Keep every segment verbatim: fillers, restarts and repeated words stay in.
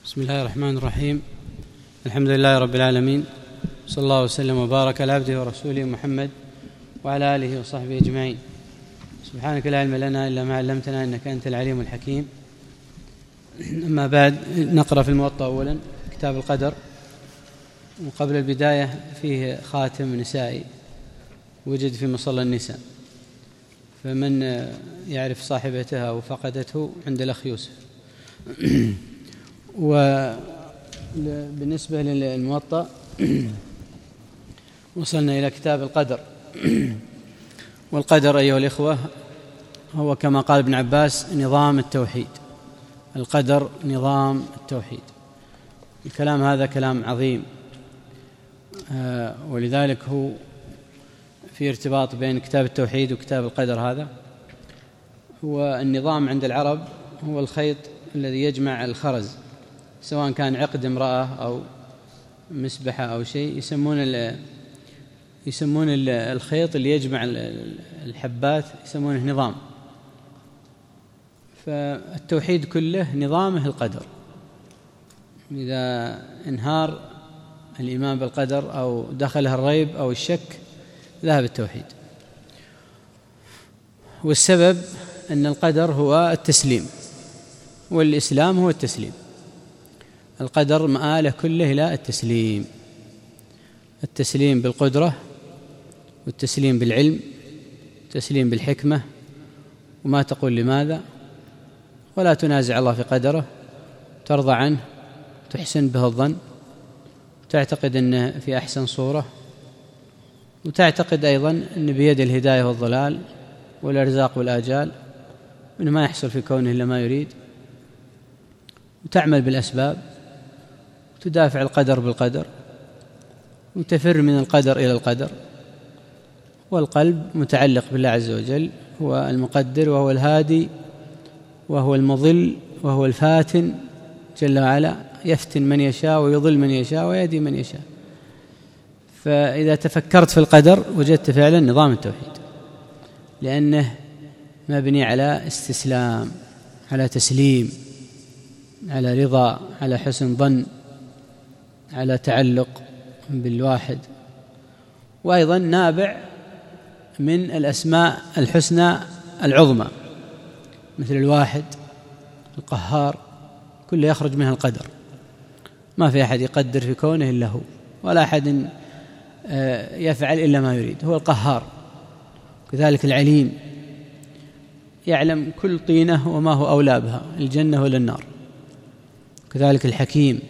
بسم الله الرحمن الرحيم. الحمد لله رب العالمين، صلى الله وسلم وبارك على عبده ورسوله محمد وعلى آله وصحبه أجمعين. سبحانك لا علم لنا إلا ما علمتنا إنك أنت العليم الحكيم. أما بعد، نقرأ في الموطأ أولا كتاب القدر. وقبل البداية فيه خاتم نسائي وجد في مصلى النساء، فمن يعرف صاحبتها وفقدته عند الأخ يوسف. وبالنسبة للموطأ وصلنا إلى كتاب القدر. والقدر أيها الإخوة هو كما قال ابن عباس نظام التوحيد. القدر نظام التوحيد. الكلام هذا كلام عظيم، ولذلك هو في ارتباط بين كتاب التوحيد وكتاب القدر. هذا هو النظام عند العرب، هو الخيط الذي يجمع الخرز، سواء كان عقد امرأة أو مسبحة أو شيء، يسمون يسمون الخيط اللي يجمع الحبات يسمونه نظام. فالتوحيد كله نظامه القدر. إذا انهار الإيمان بالقدر أو دخله الريب أو الشك ذهب التوحيد. والسبب أن القدر هو التسليم، والإسلام هو التسليم. القدر مآله كله إلى التسليم، التسليم بالقدرة، والتسليم بالعلم، التسليم بالحكمة، وما تقول لماذا، ولا تنازع الله في قدره، ترضى عنه، تحسن به الظن، تعتقد أنه في أحسن صورة، وتعتقد أيضا أن بيد الهداية والضلال والأرزاق والآجال، وأنه ما يحصل في كونه إلا ما يريد، وتعمل بالأسباب، وتدافع القدر بالقدر، وتفر من القدر إلى القدر. والقلب متعلق بالله عز وجل، هو المقدر وهو الهادي وهو المضل وهو الفاتن جل وعلا، يفتن من يشاء ويضل من يشاء ويهدي من يشاء. فإذا تفكرت في القدر وجدت فعلا نظام التوحيد، لأنه مبني على استسلام، على تسليم، على رضا، على حسن ظن، على تعلق بالواحد، وأيضا نابع من الأسماء الحسنى العظمى، مثل الواحد، القهار، كله يخرج منها القدر. ما في أحد يقدر في كونه إلا هو، ولا أحد يفعل إلا ما يريد. هو القهار. كذلك العليم، يعلم كل طينة وما هو أولى بها، الجنة ولا النار. كذلك الحكيم،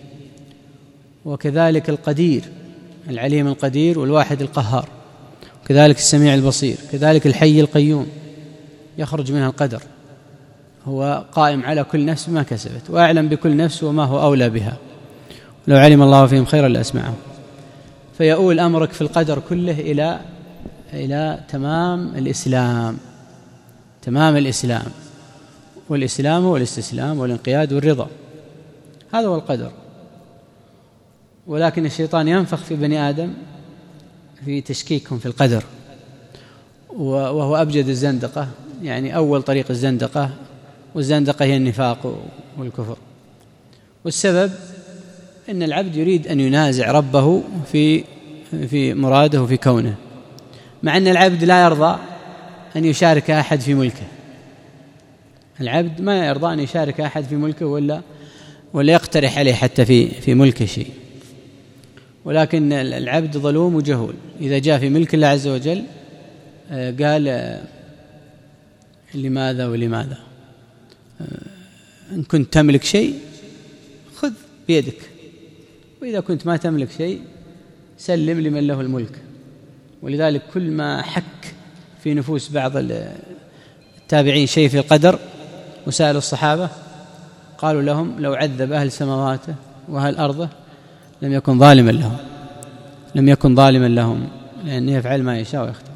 وكذلك القدير، العليم القدير والواحد القهار. كذلك السميع البصير. كذلك الحي القيوم، يخرج منها القدر. هو قائم على كل نفس ما كسبت، وأعلم بكل نفس وما هو أولى بها، لو علم الله فيهم خيرا لأسمعهم. فيؤول أمرك في القدر كله إلى إلى تمام الإسلام، تمام الإسلام. والإسلام هو الاستسلام والانقياد والرضا، هذا هو القدر. ولكن الشيطان ينفخ في بني آدم في تشكيكهم في القدر، وهو أبجد الزندقة، يعني أول طريق الزندقة. والزندقة هي النفاق والكفر. والسبب أن العبد يريد أن ينازع ربه في في مراده وفي كونه، مع أن العبد لا يرضى أن يشارك أحد في ملكه. العبد ما يرضى أن يشارك أحد في ملكه ولا ولا يقترح عليه حتى في في ملكه شيء. ولكن العبد ظلوم وجهول، إذا جاء في ملك الله عز وجل قال لماذا ولماذا؟ إن كنت تملك شيء خذ بيدك، وإذا كنت ما تملك شيء سلم لمن له الملك. ولذلك كل ما حك في نفوس بعض التابعين شيء في القدر وسألوا الصحابة قالوا لهم لو عذب أهل سماواته وأهل أرضه لم يكن ظالما لهم، لم يكن ظالما لهم، لأنه يفعل ما يشاء ويختار.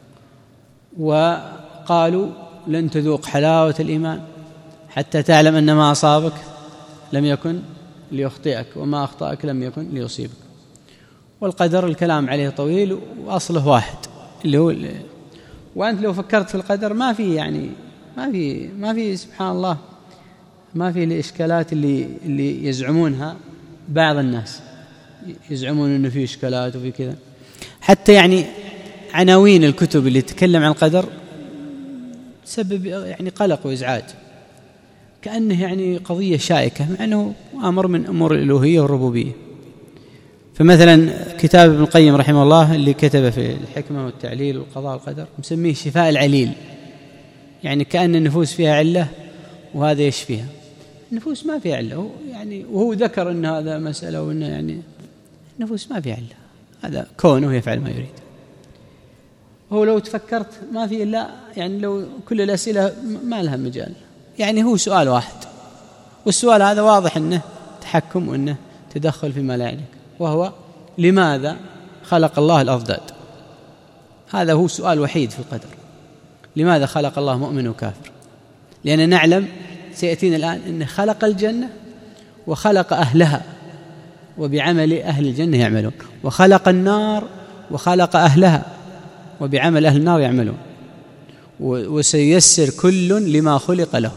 وقالوا لن تذوق حلاوة الإيمان حتى تعلم أن ما أصابك لم يكن ليخطئك، وما أخطأك لم يكن ليصيبك. والقدر الكلام عليه طويل، وأصله واحد اللي هو. وأنت لو فكرت في القدر ما في يعني ما في ما في سبحان الله ما في الإشكالات اللي اللي يزعمونها بعض الناس، يزعمون إنه في إشكالات وفي كذا. حتى يعني عناوين الكتب اللي تتكلم عن القدر تسبب يعني قلق وإزعاج، كأنه يعني قضية شائكة، مع أنه أمر من أمور الألوهية والربوبية. فمثلا كتاب ابن القيم رحمه الله اللي كتب في الحكمة والتعليل والقضاء والقدر مسميه شفاء العليل، يعني كأن النفوس فيها علة وهذا يشفيها. النفوس ما فيها علة يعني، وهو ذكر أن هذا مسألة وأن يعني النفوس ما فيها علة، هذا كونه يفعل ما يريد. هو لو تفكرت ما في إلا يعني لو كل الأسئلة ما لها مجال، يعني هو سؤال واحد، والسؤال هذا واضح أنه تحكم وأنه تدخل فيما لا يعنيك، وهو لماذا خلق الله الأضداد؟ هذا هو سؤال وحيد في القدر، لماذا خلق الله مؤمن وكافر؟ لأننا نعلم سيأتينا الآن أنه خلق الجنة وخلق أهلها وبعمل أهل الجنة يعملون، وخلق النار وخلق أهلها وبعمل أهل النار يعملون، وسييسر كل لما خلق له.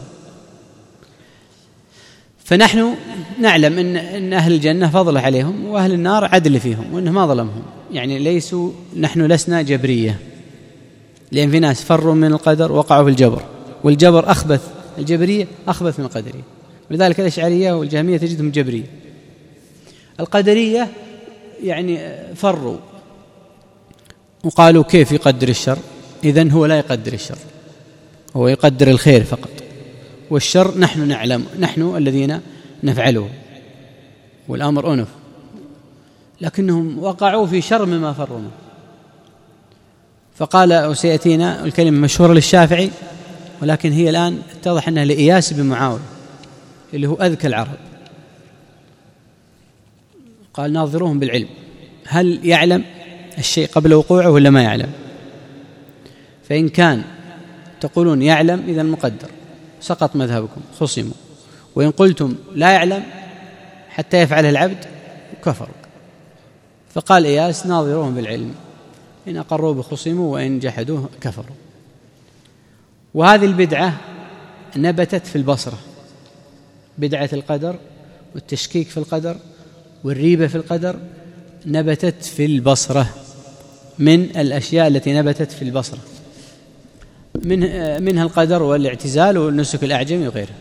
فنحن نعلم إن, إن أهل الجنة فضل عليهم وأهل النار عدل فيهم وإنه ما ظلمهم، يعني ليسوا، نحن لسنا جبرية، لأن في ناس فروا من القدر وقعوا في الجبر، والجبر أخبث، الجبرية أخبث من القدرية، ولذلك الأشعرية والجهمية تجدهم جبرية. القدرية يعني فروا وقالوا كيف يقدر الشر؟ إذن هو لا يقدر الشر، هو يقدر الخير فقط، والشر نحن نعلم، نحن الذين نفعله، والأمر أنف، لكنهم وقعوا في شر مما فروا منه. فقال وسيأتينا الكلمة مشهورة للشافعي، ولكن هي الآن اتضح أنها لإياس بن معاوية اللي هو أذكى العرب، قال ناظروهم بالعلم، هل يعلم الشيء قبل وقوعه ولا ما يعلم؟ فإن كان تقولون يعلم إذا مقدر سقط مذهبكم خصموا، وإن قلتم لا يعلم حتى يفعله العبد كفروا. فقال إياس ناظروهم بالعلم، إن أقروا بخصموا وإن جحدوه كفروا. وهذه البدعة نبتت في البصرة، بدعة القدر والتشكيك في القدر والريبة في القدر نبتت في البصرة، من الأشياء التي نبتت في البصرة من منها القدر والاعتزال والنسك الأعجمي وغيره،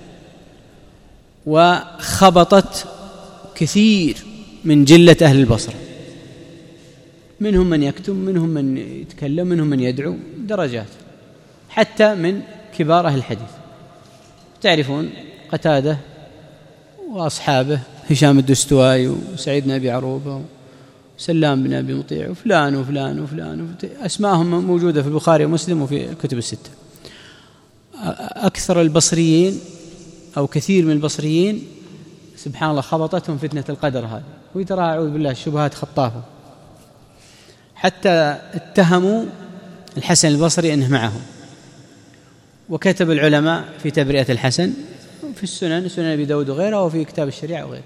وخبطت كثير من جلة أهل البصرة، منهم من يكتم، منهم من يتكلم، منهم من يدعو، درجات، حتى من كبار أهل الحديث. تعرفون قتادة وأصحابه، هشام الدستوائي وسعيد بن أبي عروبة وسلام بن أبي مطيع وفلان وفلان وفلان، أسماءهم موجودة في البخاري ومسلم وفي الكتب الستة. أكثر البصريين أو كثير من البصريين سبحان الله خبطتهم فتنة القدر هذه، ويترى أعوذ بالله الشبهات خطافة، حتى اتهموا الحسن البصري أنه معهم، وكتب العلماء في تبرئة الحسن في السنن، سنن أبي داود وغيره، وفي كتاب الشريعة وغيره.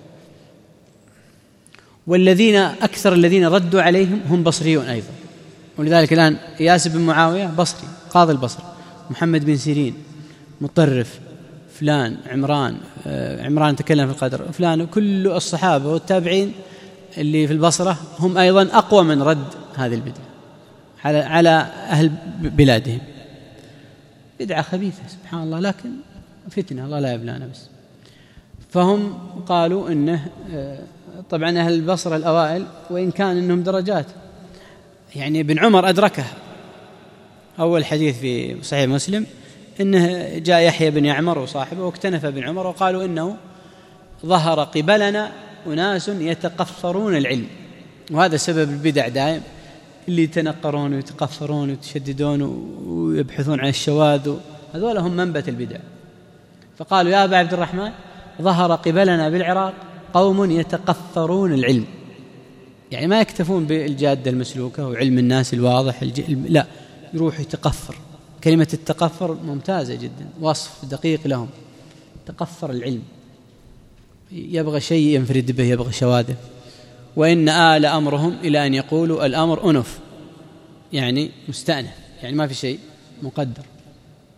والذين أكثر الذين ردوا عليهم هم بصريون أيضا، ولذلك الآن إياس بن معاوية بصري قاضي البصرة، محمد بن سيرين مطرف، فلان عمران آه عمران تكلم في القدر، فلان، كل الصحابة والتابعين اللي في البصرة هم أيضا أقوى من رد هذه البدعة على على أهل بلادهم. بدعة خبيثة سبحان الله، لكن فتنة الله لا يبلانا بس. فهم قالوا إنه آه طبعا أهل البصرة الأوائل، وإن كان إنهم درجات، يعني ابن عمر أدركها، أول حديث في صحيح مسلم إنه جاء يحيى بن يعمر وصاحبه واكتنف ابن عمر وقالوا إنه ظهر قبلنا أناس يتقفرون العلم، وهذا سبب البدع دائم، اللي يتنقرون ويتقفرون ويتشددون ويبحثون عن الشواذ، هذول هم منبت البدع. فقالوا يا أبا عبد الرحمن ظهر قبلنا بالعراق قوم يتقفرون العلم، يعني ما يكتفون بالجادة المسلوكة وعلم الناس الواضح الج... لا، يروح يتقفر. كلمة التقفر ممتازة جدا، وصف دقيق لهم، تقفر العلم، يبغى شيء ينفرد به، يبغى شواذ. وإن آل أمرهم إلى أن يقولوا الأمر أنف، يعني مستأنف، يعني ما في شيء مقدر.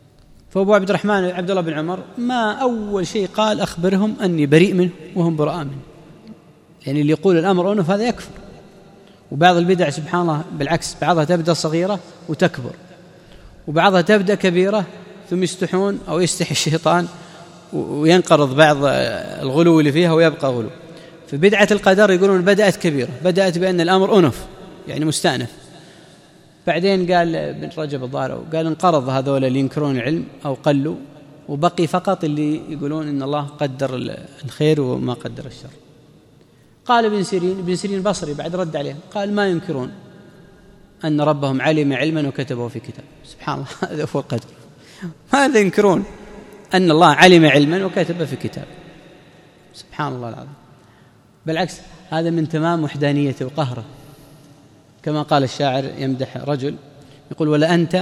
فأبو عبد الرحمن عبد الله بن عمر ما أول شيء قال أخبرهم أني بريء منه وهم براء منه، يعني اللي يقول الأمر أنف هذا يكفر. وبعض البدع سبحان الله بالعكس، بعضها تبدأ صغيرة وتكبر، وبعضها تبدأ كبيرة ثم يستحون أو يستحي الشيطان وينقرض بعض الغلو اللي فيها ويبقى غلو. في بدعة القدر يقولون بدأت كبيرة، بدأت بأن الأمر أنف يعني مستأنف، بعدين قال ابن رجب الظاهر قال انقرض هذول اللي ينكرون العلم أو قلوا، وبقي فقط اللي يقولون إن الله قدر الخير وما قدر الشر. قال ابن سيرين، ابن سيرين البصري بعد رد عليه قال ما ينكرون أن ربهم علم علما وكتبه في كتاب. سبحان الله، هذا هو القدر. ماذا ينكرون؟ أن الله علم علما وكتبه في كتاب. سبحان الله العظيم. بالعكس هذا من تمام وحدانيته وقهره، كما قال الشاعر يمدح رجل يقول ولا أنت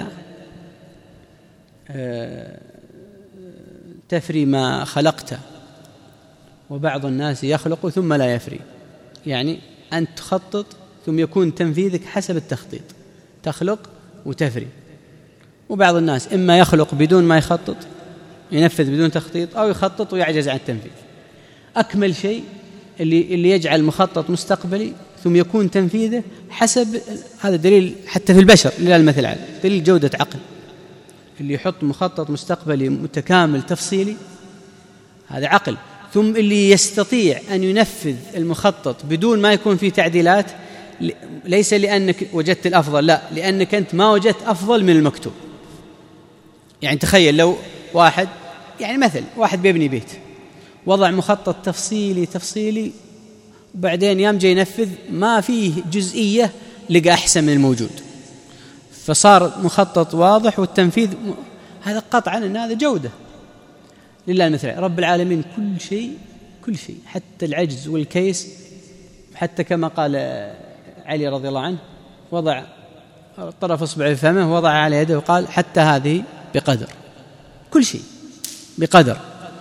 تفري ما خلقت وبعض الناس يخلق ثم لا يفري، يعني أن تخطط ثم يكون تنفيذك حسب التخطيط، تخلق وتفري. وبعض الناس إما يخلق بدون ما يخطط، ينفذ بدون تخطيط، أو يخطط ويعجز عن التنفيذ. أكمل شيء اللي اللي يجعل مخطط مستقبلي ثم يكون تنفيذه حسب، هذا دليل حتى في البشر لله المثل الأعلى، دليل جودة عقل. اللي يحط مخطط مستقبلي متكامل تفصيلي هذا عقل. ثم اللي يستطيع أن ينفذ المخطط بدون ما يكون فيه تعديلات، ليس لأنك وجدت الأفضل، لا، لأنك أنت ما وجدت أفضل من المكتوب. يعني تخيل لو واحد، يعني مثل واحد بيبني بيت وضع مخطط تفصيلي تفصيلي وبعدين يام جاي ينفذ ما فيه جزئية لقى أحسن من الموجود، فصار مخطط واضح والتنفيذ م... هذا قطعا أن هذا جودة لله المثل. رب العالمين كل شيء كل شيء حتى العجز والكيس، حتى كما قال علي رضي الله عنه وضع طرف اصبعه في فمه ووضع على يده وقال حتى هذه بقدر، كل شيء بقدر.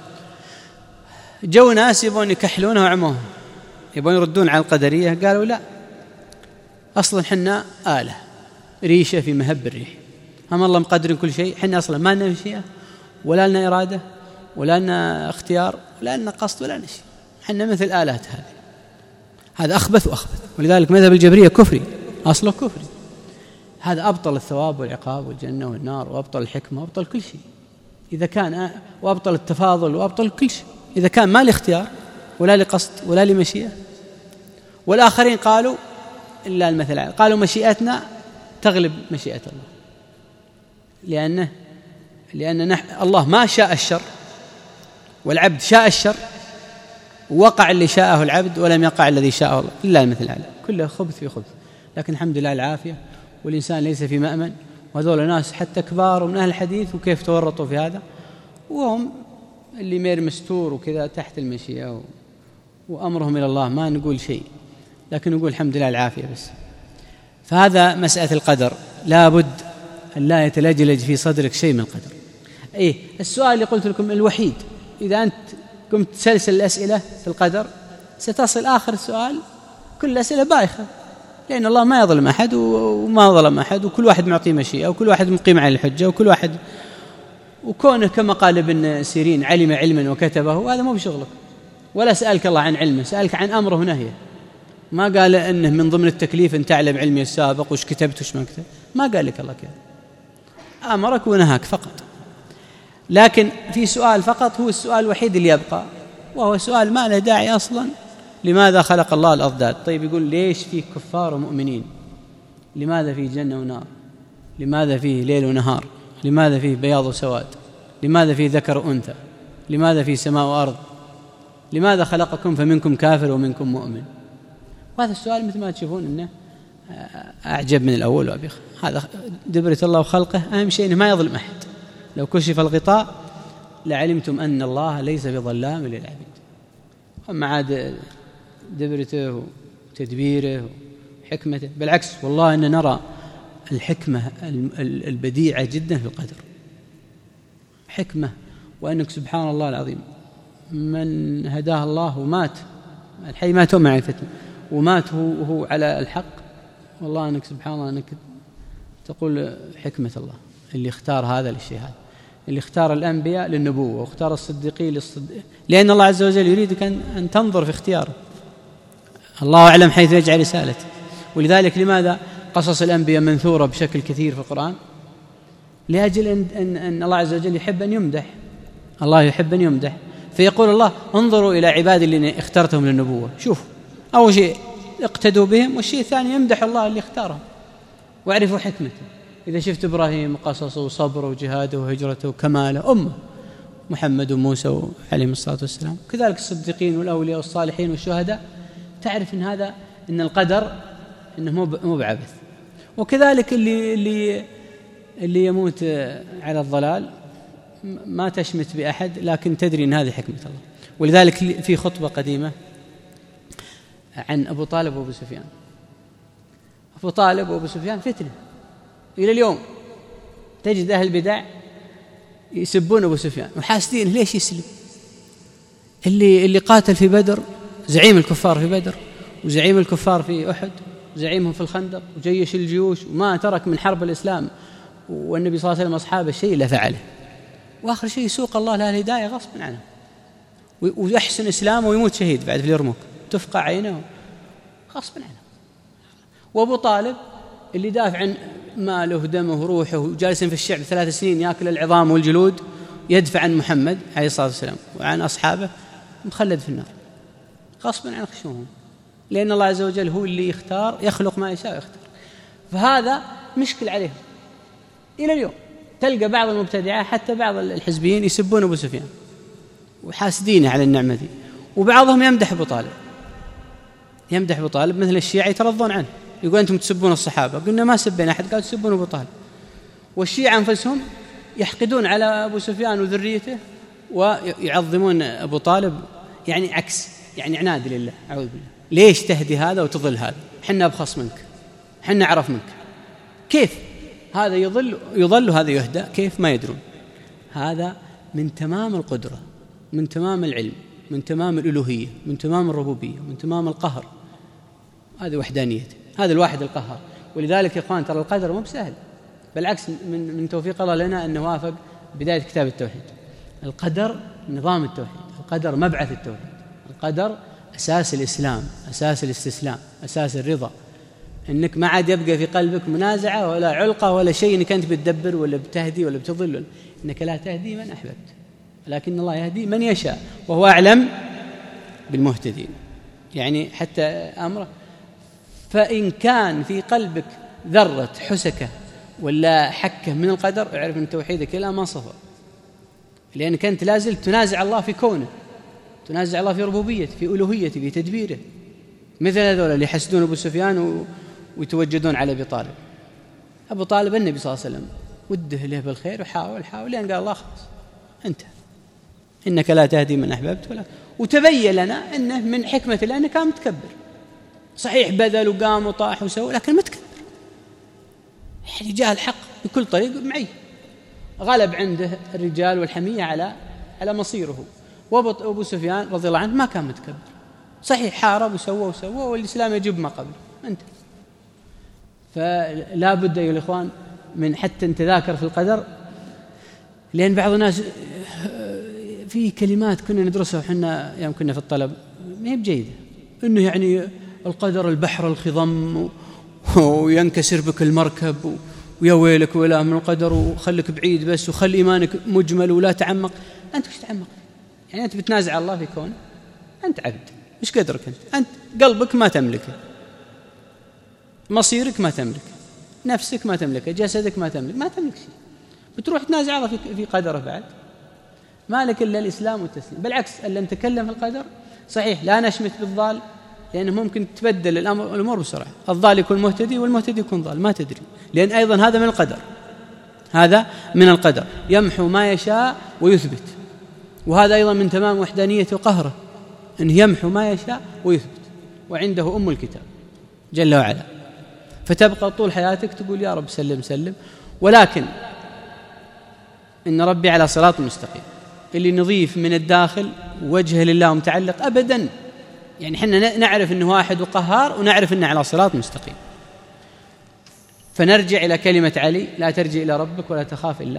جو ناس يبون يكحلونه وعموه، يبون يردون على القدرية، قالوا لا، أصلا حنا آلة ريشة في مهب الريح، هم الله مقدر كل شيء، حنا أصلا ما لنا مشيئة ولا لنا إرادة ولا لنا اختيار ولا لنا قصد ولا لنا شيء، حنا مثل آلات. هذه هذا أخبث وأخبث. ولذلك مذهب الجبرية كفري، أصله كفري. هذا أبطل الثواب والعقاب والجنة والنار، وأبطل الحكمة وأبطل كل شيء إذا كان، وأبطل التفاضل وأبطل كل شيء إذا كان ما لاختيار ولا لقصد ولا لمشيئة. والآخرين قالوا إلا المثل، قالوا مشيئتنا تغلب مشيئة الله، لأنه لأن نح... الله ما شاء الشر والعبد شاء الشر، وقع اللي شاءه العبد ولم يقع الذي شاءه الله، إلا المثل الأعلى. كله خبث في خبث، لكن الحمد لله العافية، والإنسان ليس في مأمن. وهذول ناس حتى كبار ومن أهل الحديث وكيف تورطوا في هذا، وهم اللي مير مستور وكذا تحت المشيئة و... وأمرهم إلى الله، ما نقول شيء، لكن نقول الحمد لله العافية بس. فهذا مسألة القدر، لا بد أن لا يتلجلج في صدرك شيء من القدر. إيه السؤال اللي قلت لكم الوحيد، إذا أنت قمت تسلسل الأسئلة في القدر ستصل آخر السؤال كل الأسئلة بايخة، لأن الله ما يظلم أحد وما ظلم أحد، وكل واحد معطيه مشيئة، وكل واحد مقيم على الحجة، وكل واحد وكونه كما قال ابن سيرين علم علما وكتبه، هذا مو بشغلك. ولا سألك الله عن علمه، سألك عن أمره ونهيه. ما قال إنه من ضمن التكليف أن تعلم علمي السابق وش كتبت وش ما كتبت، ما قال لك الله كذا، أمرك ونهاك فقط. لكن في سؤال فقط هو السؤال الوحيد اللي يبقى، وهو سؤال ما له داعي أصلا، لماذا خلق الله الأضداد؟ طيب يقول ليش فيه كفار ومؤمنين؟ لماذا فيه جنة ونار؟ لماذا فيه ليل ونهار؟ لماذا فيه بياض وسواد؟ لماذا فيه ذكر وأنثى؟ لماذا فيه سماء وأرض؟ لماذا خلقكم فمنكم كافر ومنكم مؤمن؟ وهذا السؤال مثل ما تشوفون إنه أعجب من الأول وأبيخ. هذا دبرة الله وخلقه، أهم شيء إنه ما يظلم أحد. لو كشف الغطاء لعلمتم أن الله ليس بظلام للعبيد. أما عاد دبرته وتدبيره وحكمته، بالعكس والله إن نرى الحكمة البديعة جدا في القدر، حكمة. وأنك سبحان الله العظيم من هداه الله ومات، الحي ما تؤمن على الفتنة ومات وهو على الحق، والله أنك سبحان الله أنك تقول حكمة الله اللي اختار هذا للشيء هذا. اللي اختار الأنبياء للنبوة واختار الصديقين للصدق، لأن الله عز وجل يريدك أن تنظر في اختياره. الله أعلم حيث يجعل رسالته. ولذلك لماذا قصص الأنبياء منثورة بشكل كثير في القرآن؟ لأجل أن, أن, أن الله عز وجل يحب أن يمدح. الله يحب أن يمدح، فيقول الله انظروا إلى عبادي اللي اخترتهم للنبوة، شوفوا أول شيء اقتدوا بهم، والشيء الثاني يمدح الله اللي اختارهم واعرفوا حكمته. إذا شفت إبراهيم وقصصه وصبره وجهاده وهجرته وكماله، أمه محمد وموسى عليهم الصلاة والسلام، كذلك الصديقين والأولياء والصالحين والشهداء، تعرف إن هذا إن القدر إنه مو بعبث. وكذلك اللي اللي اللي يموت على الضلال ما تشمت بأحد، لكن تدري إن هذه حكمة الله. ولذلك في خطبة قديمة عن أبو طالب وأبو سفيان. أبو طالب وأبو سفيان فتنة إلى اليوم، تجد أهل البدع يسبون أبو سفيان وحاسدين ليش يسلم، اللي اللي قاتل في بدر، زعيم الكفار في بدر وزعيم الكفار في أحد وزعيمهم في الخندق وجيش الجيوش، وما ترك من حرب الإسلام والنبي صلى الله عليه وسلم أصحابه شيء إلا فعله، وآخر شيء يسوق الله له الهداية غصبا عنه ويحسن إسلامه ويموت شهيد بعد في اليرموك، تفقع عينه غصبا عنه. وأبو طالب اللي دافع عن ماله ودمه وروحه وجالس في الشعب ثلاث سنين يأكل العظام والجلود، يدفع عن محمد عليه الصلاة والسلام وعن أصحابه، مخلد في النار غصبا عن خشوعهم، لأن الله عز وجل هو اللي يختار، يخلق ما يشاء ويختار. فهذا مشكل عليهم إلى اليوم. تلقى بعض المبتدعة حتى بعض الحزبيين يسبون أبو سفيان وحاسدين على النعمة دي، وبعضهم يمدح أبو طالب، يمدح أبو طالب مثل الشيعة يترضون عنه، يقول أنتم تسبون الصحابة، قلنا ما سبين أحد، قالوا تسبون أبو طالب. والشيعة أنفسهم يحقدون على أبو سفيان وذريته ويعظمون أبو طالب، يعني عكس، يعني عناد لله، أعوذ بالله. ليش تهدي هذا وتضل هذا؟ حنا أبخص منك، حنا أعرف منك، كيف هذا يضل يضل وهذا يهدى؟ كيف؟ ما يدرون. هذا من تمام القدرة، من تمام العلم، من تمام الألوهية، من تمام الربوبية، من تمام القهر. هذه وحدانيته، هذا الواحد القهار. ولذلك يا إخوان ترى القدر مو بسهل، بالعكس من من توفيق الله لنا أن نوافق بداية كتاب التوحيد. القدر نظام التوحيد، القدر مبعث التوحيد، القدر أساس الإسلام، أساس الاستسلام، أساس الرضا، إنك ما عاد يبقى في قلبك منازعة ولا علقة ولا شيء إنك أنت بتدبر ولا بتهدي ولا بتضل، إنك لا تهدي من أحببت لكن الله يهدي من يشاء وهو أعلم بالمهتدين. يعني حتى أمره، فإن كان في قلبك ذرة حسكة ولا حكة من القدر، اعرف أن توحيدك إلى ما صفر، لأنك أنت لازل تنازع الله في كونه، تنازع الله في ربوبيته، في ألوهيته، في تدبيره. مثل هذول اللي يحسدون أبو سفيان ويتوجدون على أبي طالب. أبو طالب النبي صلى الله عليه وسلم وده له بالخير وحاول حاول لأن قال الله خلاص انتهى، إنك لا تهدي من أحببت ولا. وتبين لنا أنه من حكمة الله أنه كان متكبر، صحيح بذل وقام وطاح وسوى لكن متكبر، يعني جاء الحق بكل طريق معي، غلب عنده الرجال والحمية على على مصيره. وأبو سفيان رضي الله عنه ما كان متكبر، صحيح حارب وسوى وسوى والإسلام يجب ما قبله أنت. فلا بد أيها الإخوان من حتى نتذاكر في القدر، لأن بعض الناس في كلمات كنا ندرسها وحنا يوم كنا في الطلب ما هي بجيدة، إنه يعني القدر البحر الخضم وينكسر بك المركب ويا ويلك ولا من القدر وخلك بعيد بس وخلي إيمانك مجمل ولا تعمق. أنت وش تعمق؟ يعني أنت بتنازع الله في كونه، أنت عبد، مش قدرك أنت أنت قلبك ما تملكه، مصيرك ما تملك، نفسك ما تملكه، جسدك ما تملك، ما تملك شيء، بتروح تنازع الله في قدره بعد، ما لك إلا الإسلام والتسليم. بالعكس ألا نتكلم في القدر، صحيح لا نشمت بالضال لأنه ممكن تبدل الأمر الأمور بسرعة، الضال يكون مهتدي والمهتدي يكون ضال، ما تدري، لأن أيضا هذا من القدر، هذا من القدر، يمحو ما يشاء ويثبت، وهذا أيضا من تمام وحدانيته وقهره أن يمحو ما يشاء ويثبت، وعنده أم الكتاب جل وعلا. فتبقى طول حياتك تقول يا رب سلم سلم، ولكن إن ربي على صراط مستقيم، اللي نضيف من الداخل وجهه لله متعلق أبدا، يعني حنا نعرف أنه واحد وقهار ونعرف أنه على صراط مستقيم. فنرجع إلى كلمة علي: لا ترجع إلى ربك ولا تخاف إلا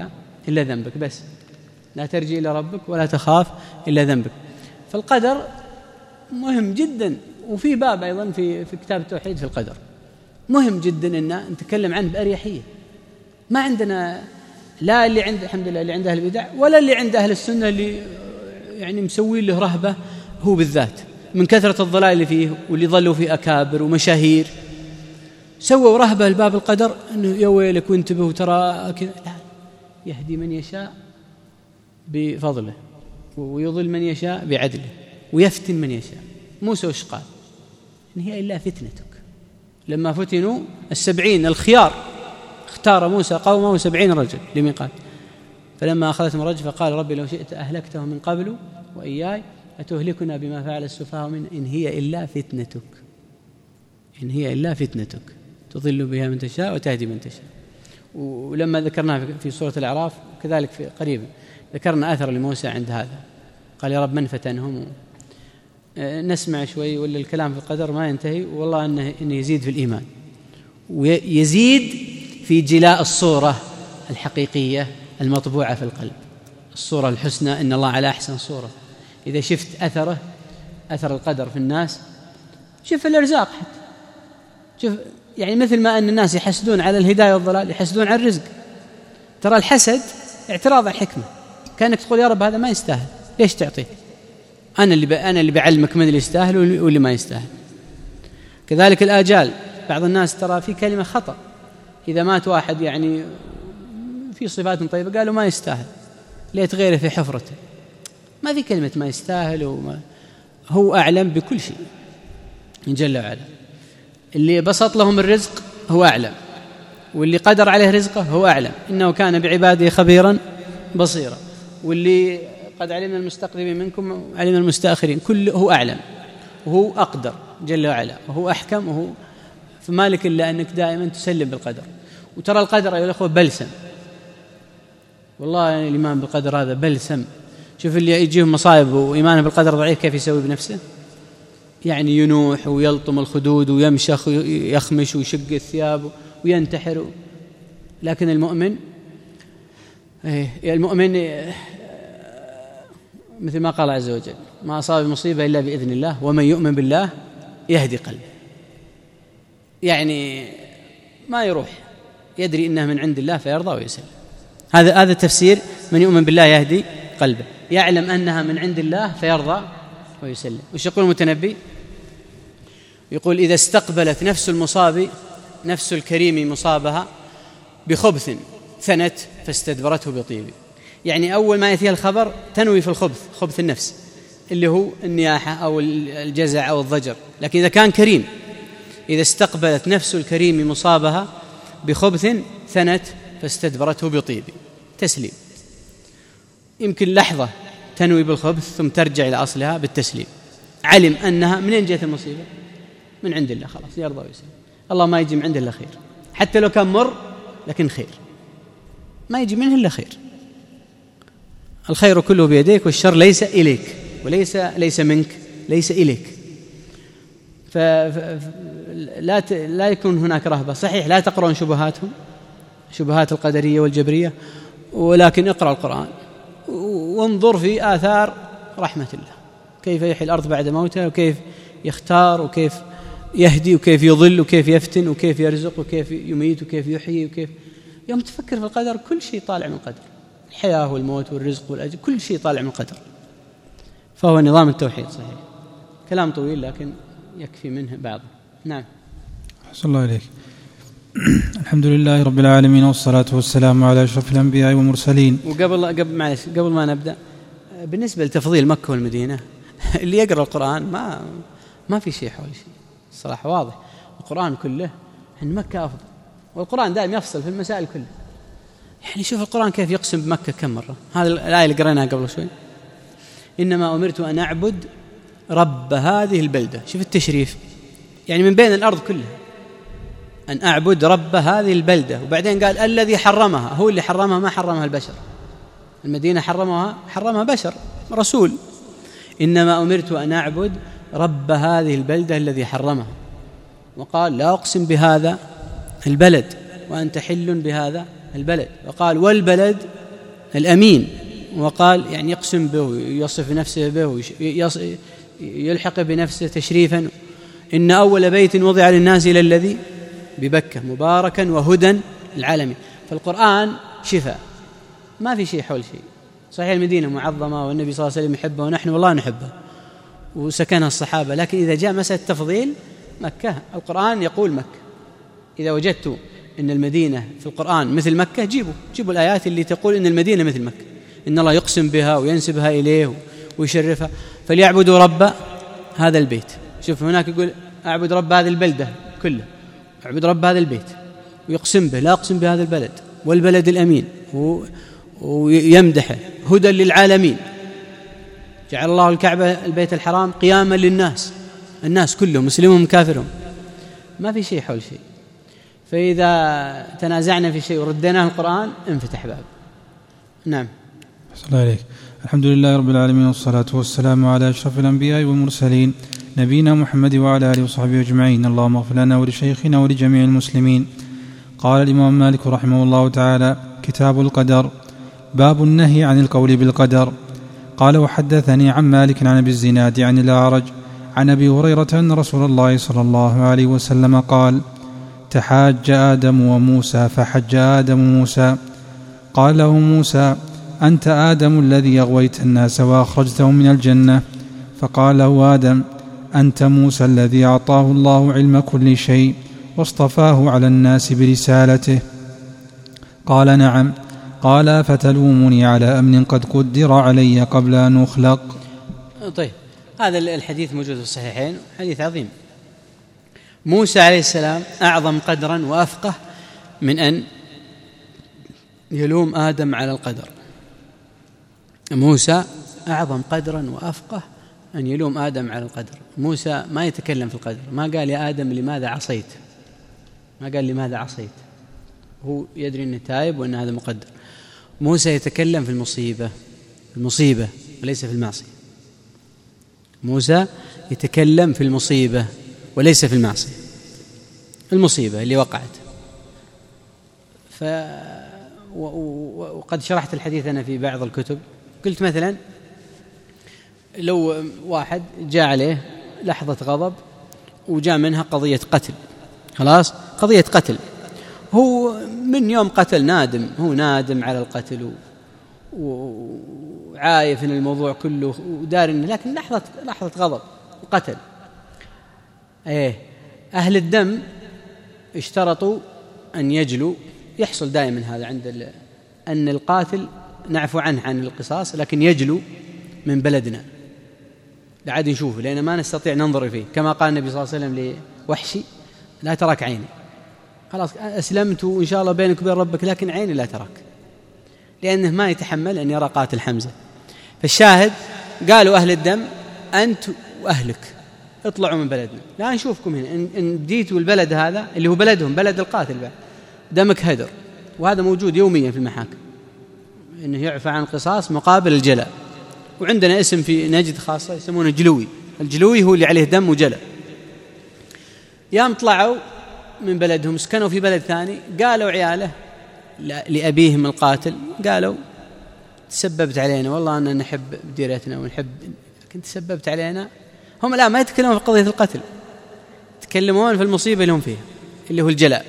إلا ذنبك، بس لا ترجع إلى ربك ولا تخاف إلا ذنبك. فالقدر مهم جدا، وفي باب أيضا في في كتاب التوحيد في القدر مهم جدا أن نتكلم عنه بأريحية. ما عندنا لا اللي عند الحمد لله اللي عند أهل البدع ولا اللي عند أهل السنة اللي يعني مسوي له رهبة هو بالذات من كثرة الضلال اللي فيه، واللي ظلوا فيه أكابر ومشاهير سووا رهبة الباب القدر أنه يا ويلك وانتبه وترى كذا. لا، يهدي من يشاء بفضله ويضل من يشاء بعدله ويفتن من يشاء. موسى وش قال؟ إن هي إلا فتنتك. لما فتنوا السبعين الخيار اختار موسى قومه سبعين رجل لميقات، فلما أخذتهم الرجفة قال ربي لو شئت أهلكتهم من قبل وإياي أتهلكنا بما فعل السفهاء من إن هي إلا فتنتك إن هي إلا فتنتك تضل بها من تشاء وتهدي من تشاء. ولما ذكرناها في سورة الأعراف كذلك في قريب ذكرنا أثر لموسى عند هذا، قال يا رب من فتنهم. نسمع شوي ولا الكلام في القدر ما ينتهي، والله أنه, إنه يزيد في الإيمان ويزيد في جلاء الصورة الحقيقية المطبوعة في القلب، الصورة الحسنى، إن الله على أحسن صورة. إذا شفت أثره أثر القدر في الناس، شوف الأرزاق حتى، شوف يعني مثل ما أن الناس يحسدون على الهداية والضلال يحسدون على الرزق. ترى الحسد اعتراض على الحكمة، كأنك تقول يا رب هذا ما يستاهل ليش تعطيه؟ أنا اللي أنا اللي بعلمك من اللي يستاهل واللي ما يستاهل. كذلك الآجال، بعض الناس ترى في كلمة خطأ، إذا مات واحد يعني في صفات طيبة قالوا ما يستاهل ليت غيره في حفرته. ما في كلمة ما يستاهل، وما هو أعلم بكل شيء جل وعلا. اللي بسط لهم الرزق هو أعلم، واللي قدر عليه رزقه هو أعلم، إنه كان بعباده خبيرا بصيرا. واللي قد علمنا المستقدمين منكم علمنا المستأخرين، كله هو أعلم وهو أقدر جل وعلا وهو أحكم، وهو فمالك إلا أنك دائما تسلم بالقدر. وترى القدر أيها الأخوة بلسم، والله يعني الإيمان بالقدر هذا بلسم. شوف اللي يجيه مصائب وإيمانه بالقدر ضعيف كيف يسوي بنفسه، يعني ينوح ويلطم الخدود ويمشخ ويخمش ويشق الثياب وينتحر. لكن المؤمن المؤمن مثل ما قال عز وجل ما أصاب مصيبة إلا بإذن الله ومن يؤمن بالله يهدي قلبه. يعني ما يروح، يدري إنه من عند الله فيرضى ويسلم. هذا هذا تفسير من يؤمن بالله يهدي قلبه، يعلم أنها من عند الله فيرضى ويسلم. وش يقول المتنبي؟ يقول إذا استقبلت نفس المصاب نفس الكريم مصابها بخبث ثنت فاستدبرته بطيب. يعني أول ما يأتيها الخبر تنوي في الخبث، خبث النفس اللي هو النياحة أو الجزع أو الضجر. لكن إذا كان كريم، إذا استقبلت نفس الكريم مصابها بخبث ثنت فاستدبرته بطيب، تسليم. يمكن لحظة تنوي بالخبث ثم ترجع إلى أصلها بالتسليم. علم أنها منين جاءت المصيبة؟ من عند الله، خلاص يرضى ويسلم. الله ما يجي من عنده إلا خير، حتى لو كان مر لكن خير، ما يجي منه إلا خير. الخير كله بيديك والشر ليس إليك، وليس ليس منك، ليس إليك. فلا ت... لا يكون هناك رهبة. صحيح لا تقرؤون شبهاتهم، شبهات القدرية والجبرية، ولكن اقرأ القرآن وانظر في آثار رحمة الله، كيف يحيي الأرض بعد موتها، وكيف يختار، وكيف يهدي، وكيف يضل، وكيف يفتن، وكيف يرزق، وكيف يميت، وكيف يحيي، وكيف يوم تفكر في القدر كل شيء طالع من القدر، الحياة والموت والرزق والأجل كل شيء طالع من القدر. فهو نظام التوحيد. صحيح كلام طويل لكن يكفي منه بعض. نعم. أحسن الله إليك. الحمد لله رب العالمين، والصلاة والسلام على أشرف الأنبياء والمرسلين. وقبل قبل معلش قبل ما نبدأ، بالنسبة لتفضيل مكة والمدينة اللي يقرأ القرآن ما ما في شيء حول شيء الصراحة، واضح القرآن كله أن مكة أفضل، والقرآن دائما يفصل في المسائل كلها. يعني شوف القرآن كيف يقسم بمكة كم مرة. هذا الآية اللي قرأناها قبل شوي، إنما أمرت أن أعبد رب هذه البلدة. شوف التشريف، يعني من بين الأرض كلها أن أعبد رب هذه البلدة. وبعدين قال الذي حرمها، هو اللي حرمها، ما حرمها البشر. المدينة حرمها حرمها بشر رسول. إنما أمرت أن أعبد رب هذه البلدة الذي حرمها. وقال لا أقسم بهذا البلد وأنت حل بهذا البلد. وقال والبلد الأمين، وقال يعني يقسم به ويصف نفسه به ويلحق بنفسه تشريفا: إن أول بيت وضع للناس إلى الذي ببكة مباركا وهدى للعالمين. فالقرآن شفاء، ما في شيء حول شيء. صحيح المدينة معظمة والنبي صلى الله عليه وسلم يحبه ونحن والله نحبه وسكنها الصحابة، لكن إذا جاء مسألة تفضيل مكة، القرآن يقول مكة. إذا وجدت إن المدينة في القرآن مثل مكة جيبوا جيبوا الآيات اللي تقول إن المدينة مثل مكة، إن الله يقسم بها وينسبها إليه ويشرفها. فليعبدوا رب هذا البيت. شوف هناك يقول أعبد رب هذه البلدة كله، أعبد رب هذا البيت، ويقسم به لا أقسم بهذا البلد والبلد الأمين، ويمدحه هدى للعالمين. جعل الله الكعبة البيت الحرام قياما للناس، الناس كلهم مسلمهم كافرهم، ما في شيء حول شيء. فإذا تنازعنا في شيء وردناه القرآن انفتح باب. نعم. صلى الله عليك. الحمد لله رب العالمين، والصلاة والسلام على أشرف الأنبياء والمرسلين نبينا محمد وعلى آله وصحبه أجمعين. اللهم اغفر لنا ولشيخنا ولجميع المسلمين. قال الإمام مالك رحمه الله تعالى: كتاب القدر، باب النهي عن القول بالقدر. قال: وحدثني عن مالك عن أبي الزناد عن الأعرج عن أبي هريرة أن رسول الله صلى الله عليه وسلم قال: تحاج آدم وموسى فحج آدم موسى، قال له موسى: أنت آدم الذي أغويت الناس وأخرجتهم من الجنة. فقال له آدم: أنت موسى الذي أعطاه الله علم كل شيء واصطفاه على الناس برسالته. قال: نعم. قال: فتلومني على أمر قد قدر علي قبل أن أخلق. طيب، هذا الحديث موجود في الصحيحين، حديث عظيم. موسى عليه السلام أعظم قدرا وأفقه من أن يلوم آدم على القدر. موسى أعظم قدرا وأفقه أن يلوم آدم على القدر. موسى ما يتكلم في القدر، ما قال يا آدم لماذا عصيت، ما قال لماذا عصيت، هو يدري أنه تائب وأن هذا مقدر. موسى يتكلم في المصيبة، المصيبة وليس في المعصية. موسى يتكلم في المصيبة وليس في المعصية، المصيبة اللي وقعت. ف وقد شرحت الحديث أنا في بعض الكتب، قلت مثلا لو واحد جاء عليه لحظة غضب وجاء منها قضية قتل، خلاص قضية قتل، هو من يوم قتل نادم، هو نادم على القتل وعايف إن الموضوع كله ودار إنه، لكن لحظة لحظة غضب وقتل. إيه أهل الدم اشترطوا أن يجلوا، يحصل دائما هذا عند أن القاتل نعفو عنه عن القصاص، لكن يجلو من بلدنا لعاد نشوفه، لأن ما نستطيع ننظر فيه، كما قال النبي صلى الله عليه وسلم لوحشي: لا تراك عيني، خلاص أسلمت وإن شاء الله بينك وبين ربك، لكن عيني لا تراك، لأنه ما يتحمل أن يرى قاتل حمزة. فالشاهد قالوا أهل الدم: أنت وأهلك اطلعوا من بلدنا، لا نشوفكم هنا، إن بديتوا البلد هذا اللي هو بلدهم، بلد القاتل بعد، دمك هدر. وهذا موجود يوميا في المحاكم، إنه يعفى عن القصاص مقابل الجلاء. وعندنا اسم في نجد خاصة يسمونه جلوي، الجلوي هو اللي عليه دم وجلاء. يوم طلعوا من بلدهم سكنوا في بلد ثاني، قالوا عياله لأبيهم القاتل، قالوا: تسببت علينا، والله أننا نحب ديرتنا ونحب، لكن تسببت علينا. هم لا ما يتكلمون في قضية القتل، يتكلمون في المصيبة اللي هم فيها اللي هو الجلاء.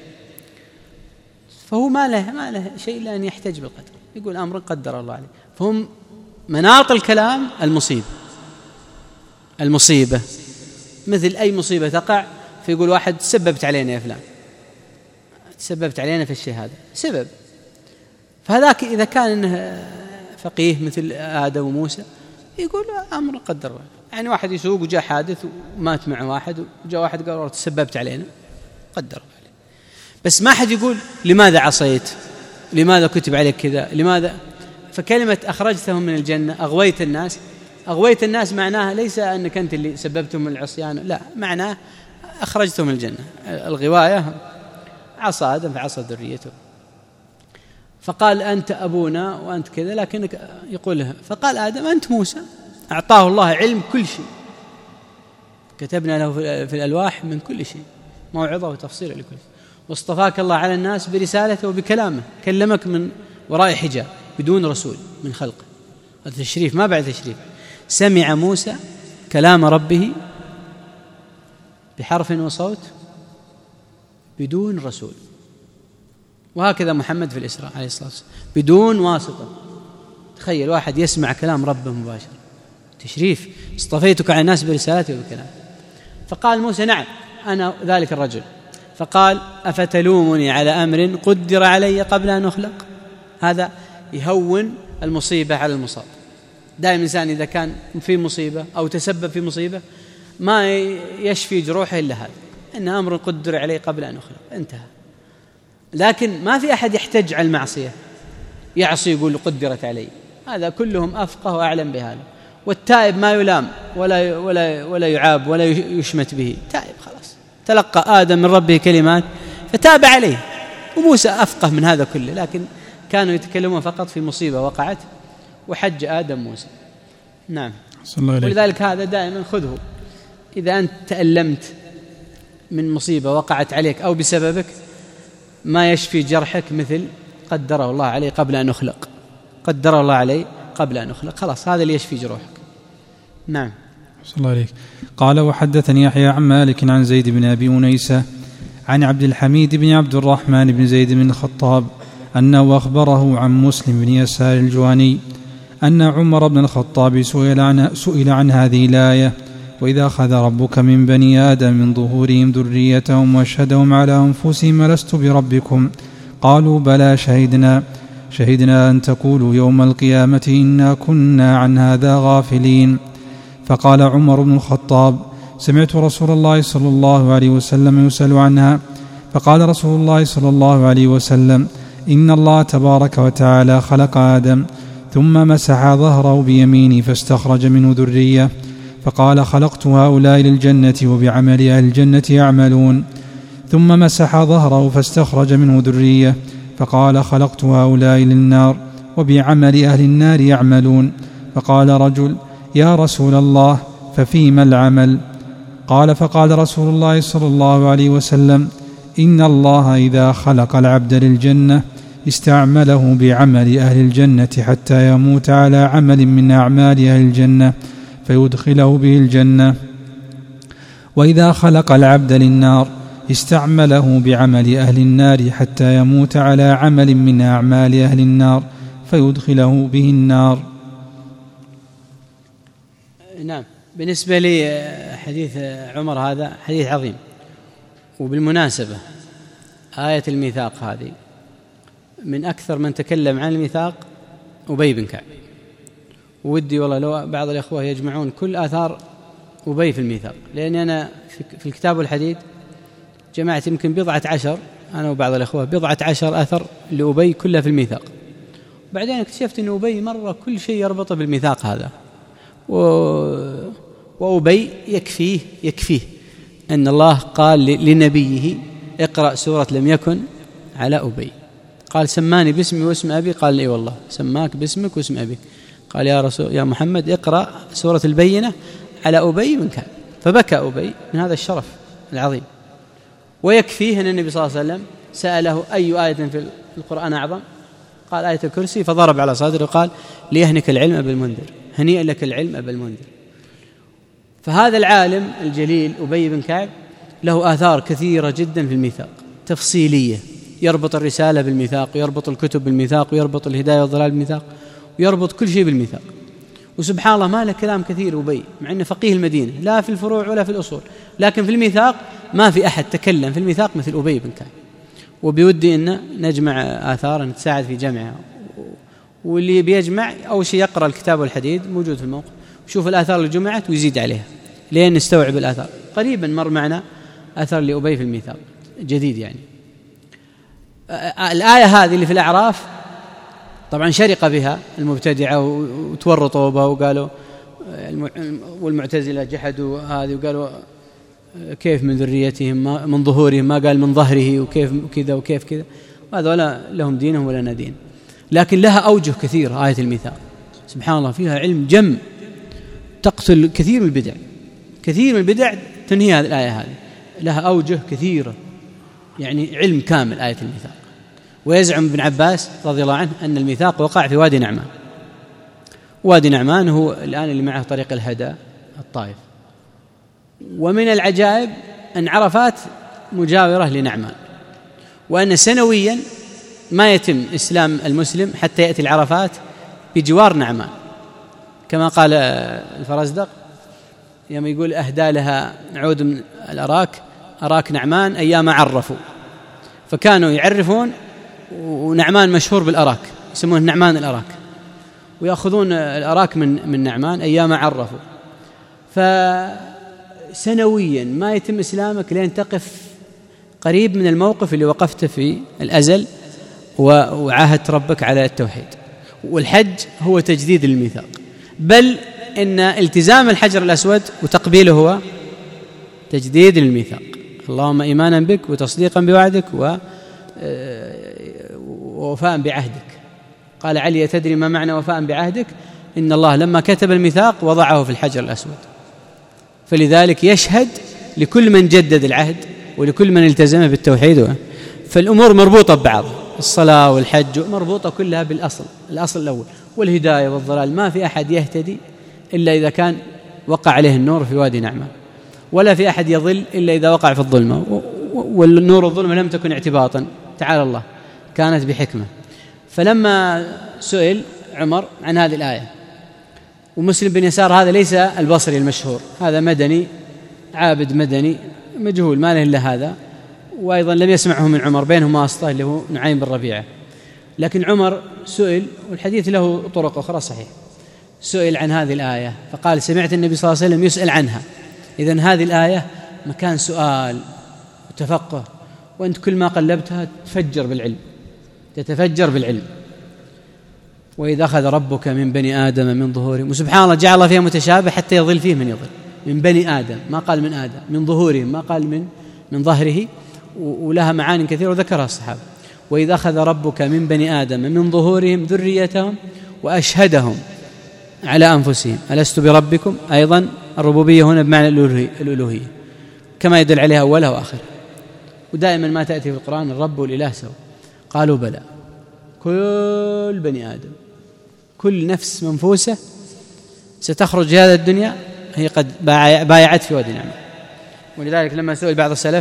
فهو ما له ما له شيء إلا أن يحتج بالقدر، يقول أمر قدر الله عليه. فهم مناط الكلام المصيبة، المصيبة مثل أي مصيبة تقع، فيقول واحد: تسببت علينا يا فلان، تسببت علينا في الشيء هذا، سبب. فهذاك إذا كان إنه فقيه مثل آدم وموسى يقول أمر قدر الله. يعني واحد يسوق وجاء حادث ومات معه واحد، وجاء واحد قال: تسببت علينا، قدر الله. بس ما حد يقول لماذا عصيت، لماذا كتب عليك كذا، لماذا. فكلمة أخرجتهم من الجنة، أغويت الناس، أغويت الناس معناها ليس أنك أنت اللي سببتهم العصيان، لا، معناه أخرجتهم من الجنة. الغواية عصى آدم فعصى ذريته. فقال: أنت أبونا وأنت كذا، لكنك يقول له، فقال آدم: أنت موسى أعطاه الله علم كل شيء، كتبنا له في الألواح من كل شيء موعظة وتفصيل لكل شيء، واصطفاك الله على الناس برسالته وبكلامه، كلمك من وراء حجاب، بدون رسول من خلقه. التشريف ما بعد تشريف. سمع موسى كلام ربه بحرف وصوت بدون رسول، وهكذا محمد في الإسراء عليه الصلاة والسلام بدون واسطة. تخيل واحد يسمع كلام ربه مباشرة، تشريف. اصطفيتك على الناس برسالتي وبكلام. فقال موسى نعم أنا ذلك الرجل. فقال أفتلومني على أمر قدر علي قبل أن أخلق. هذا يهون المصيبة على المصاب. دائما الإنسان إذا كان في مصيبة أو تسبب في مصيبة ما يشفي جروحه إلا هذا، إن أمر قدر علي قبل أن أخلق، انتهى. لكن ما في أحد يحتج على المعصية يعصي يقول قدرت علي، هذا كلهم أفقه وأعلم بهذا. والتائب ما يلام ولا ولا ولا يعاب ولا يشمت به، تائب خلاص، تلقى آدم من ربه كلمات فتاب عليه. وموسى أفقه من هذا كله، لكن كانوا يتكلمون فقط في مصيبة وقعت وحج آدم موسى. نعم. ولذلك هذا دائما خذه، إذا أنت تألمت من مصيبة وقعت عليك أو بسببك ما يشفي جرحك مثل قدره الله عليه قبل أن أخلق، قدره الله عليه قبل أن أخلق، خلاص هذا اللي يشفي جروحك. نعم. صلى الله عليك. قال وحدثني يحيى عن مالك عن زيد بن أبي أنيسة عن عبد الحميد بن عبد الرحمن بن زيد بن الخطاب أنه أخبره عن مسلم بن يسار الجواني أن عمر بن الخطاب سئل عن, سئل عن هذه الآية وإذا أخذ ربك من بني آدم من ظهورهم ذريتهم وأشهدهم على أنفسهم ألست بربكم قالوا بلى شهدنا شهدنا أن تقولوا يوم القيامة إنا كنا عن هذا غافلين. فقال عمر بن الخطاب سمعت رسول الله صلى الله عليه وسلم يسأل عنها فقال رسول الله صلى الله عليه وسلم إن الله تبارك وتعالى خلق آدم ثم مسح ظهره بيمينه فاستخرج منه ذرية فقال خلقت هؤلاء للجنة وبعمل أهل الجنة يعملون ثم مسح ظهره فاستخرج منه ذرية فقال خلقت هؤلاء للنار وبعمل أهل النار يعملون. فقال رجل يا رسول الله ففيما العمل؟ قال فقال رسول الله صلى الله عليه وسلم إن الله إذا خلق العبد للجنة استعمله بعمل أهل الجنة حتى يموت على عمل من أعمال أهل الجنة فيدخله به الجنة، وإذا خلق العبد للنار استعمله بعمل أهل النار حتى يموت على عمل من أعمال أهل النار فيدخله به النار. نعم. بالنسبة لي حديث عمر هذا حديث عظيم. وبالمناسبة آية الميثاق هذه من أكثر من تكلم عن الميثاق أبي بن كعب. ودي والله لو بعض الأخوة يجمعون كل آثار أبي في الميثاق، لأني أنا في الكتاب والحديث جمعت يمكن بضعة عشر، أنا وبعض الأخوة بضعة عشر أثر لأبي كلها في الميثاق. بعدين اكتشفت أن أبي مرة كل شيء يربطه بالميثاق هذا، و... وأبي يكفيه يكفيه أن الله قال لنبيه اقرأ سورة لم يكن على أبي، قال سماني باسمي واسم أبي، قال إي والله سماك باسمك واسم أبيك، قال يا رسول يا محمد اقرأ سورة البينة على أبي بن كعب، فبكى أبي من هذا الشرف العظيم. ويكفيه أن النبي صلى الله عليه وسلم سأله أي آية في القرآن أعظم، قال آية الكرسي، فضرب على صدره وقال ليهنك العلم أبا المنذر، هنيئا لك العلم أبا المنذر. فهذا العالم الجليل أبي بن كعب له آثار كثيرة جدا في الميثاق تفصيلية، يربط الرسالة بالميثاق ويربط الكتب بالميثاق ويربط الهداية والضلال بالميثاق ويربط كل شيء بالميثاق. وسبحان الله ما له كلام كثير أبي، مع أنه فقيه المدينة لا في الفروع ولا في الأصول، لكن في الميثاق ما في أحد تكلم في الميثاق مثل أبي بن كعب. وبيودي أن نجمع آثار نتساعد في جمعها، واللي بيجمع أول شيء يقرأ الكتاب والحديث موجود في الموقع، وشوف الآثار اللي جمعت ويزيد عليها لين نستوعب الآثار. قريبا مر معنا أثر لأبي في الميثاق جديد يعني. الآية هذه اللي في الأعراف طبعا شرق بها المبتدعة وتورطوا بها وقالوا، والمعتزلة جحدوا هذه وقالوا كيف من ذريتهم من ظهورهم، ما قال من ظهره، وكيف كذا وكيف كذا، هذا ولا لهم دينهم ولا ندين. لكن لها أوجه كثيرة آية الميثاق، سبحان الله فيها علم جم تقتل كثير من البدع، كثير من البدع تنهي هذه الآية، هذه لها أوجه كثيرة يعني علم كامل آية الميثاق. ويزعم ابن عباس رضي الله عنه أن الميثاق وقع في وادي نعمان. وادي نعمان هو الآن اللي معه طريق الهدى الطائف. ومن العجائب أن عرفات مجاورة لنعمان، وأن سنويا ما يتم إسلام المسلم حتى يأتي العرفات بجوار نعمان، كما قال الفرزدق يوم يقول أهدى لها عود من الأراك أراك نعمان أيام عرفوا، فكانوا يعرفون، ونعمان مشهور بالأراك يسمونه نعمان الأراك، ويأخذون الأراك من من نعمان أيام عرفوا. فسنويا ما يتم إسلامك لين تقف قريب من الموقف اللي وقفت في الأزل وعاهدت ربك على التوحيد. والحج هو تجديد الميثاق، بل إن التزام الحجر الأسود وتقبيله هو تجديد الميثاق. اللهم إيمانا بك وتصديقا بوعدك ووفاء بعهدك. قال علي تدري ما معنى وفاء بعهدك؟ إن الله لما كتب الميثاق وضعه في الحجر الأسود، فلذلك يشهد لكل من جدد العهد ولكل من التزم بالتوحيد. فالأمور مربوطة ببعض، الصلاة والحج مربوطة كلها بالأصل، الأصل الأول. والهداية والضلال ما في أحد يهتدي إلا إذا كان وقع عليه النور في وادي نعمان، ولا في أحد يضل إلا إذا وقع في الظلمة، والنور والظلمة لم تكن اعتباطا، تعالى الله، كانت بحكمة. فلما سئل عمر عن هذه الآية، ومسلم بن يسار هذا ليس البصري المشهور، هذا مدني عابد مدني مجهول ما له إلا هذا، وأيضا لم يسمعه من عمر، بينهم واسطة اللي هو نعيم بن ربيعة. لكن عمر سئل، والحديث له طرق أخرى صحيح، سئل عن هذه الآية فقال سمعت النبي صلى الله عليه وسلم يسأل عنها. إذن هذه الآية مكان سؤال وتفقه، وأنت كل ما قلبتها تفجر بالعلم، تتفجر بالعلم. وإذا أخذ ربك من بني آدم من ظهورهم، وسبحان الله جعل الله فيها متشابه حتى يضل فيه من يضل، من بني آدم ما قال من آدم، من ظهورهم ما قال من من ظهره، ولها معاني كثيرة وذكرها الصحابة. وإذا أخذ ربك من بني آدم من ظهورهم ذريتهم وأشهدهم على أنفسهم ألست بربكم، أيضا الربوبية هنا بمعنى الألوهية كما يدل عليها أولها وآخرها. ودائما ما تأتي في القرآن الرب والإله سوا، قالوا بلى، كل بني آدم، كل نفس منفوسة ستخرج هذا الدنيا هي قد بايعت في وادي نعمان. ولذلك لما سئل بعض السلف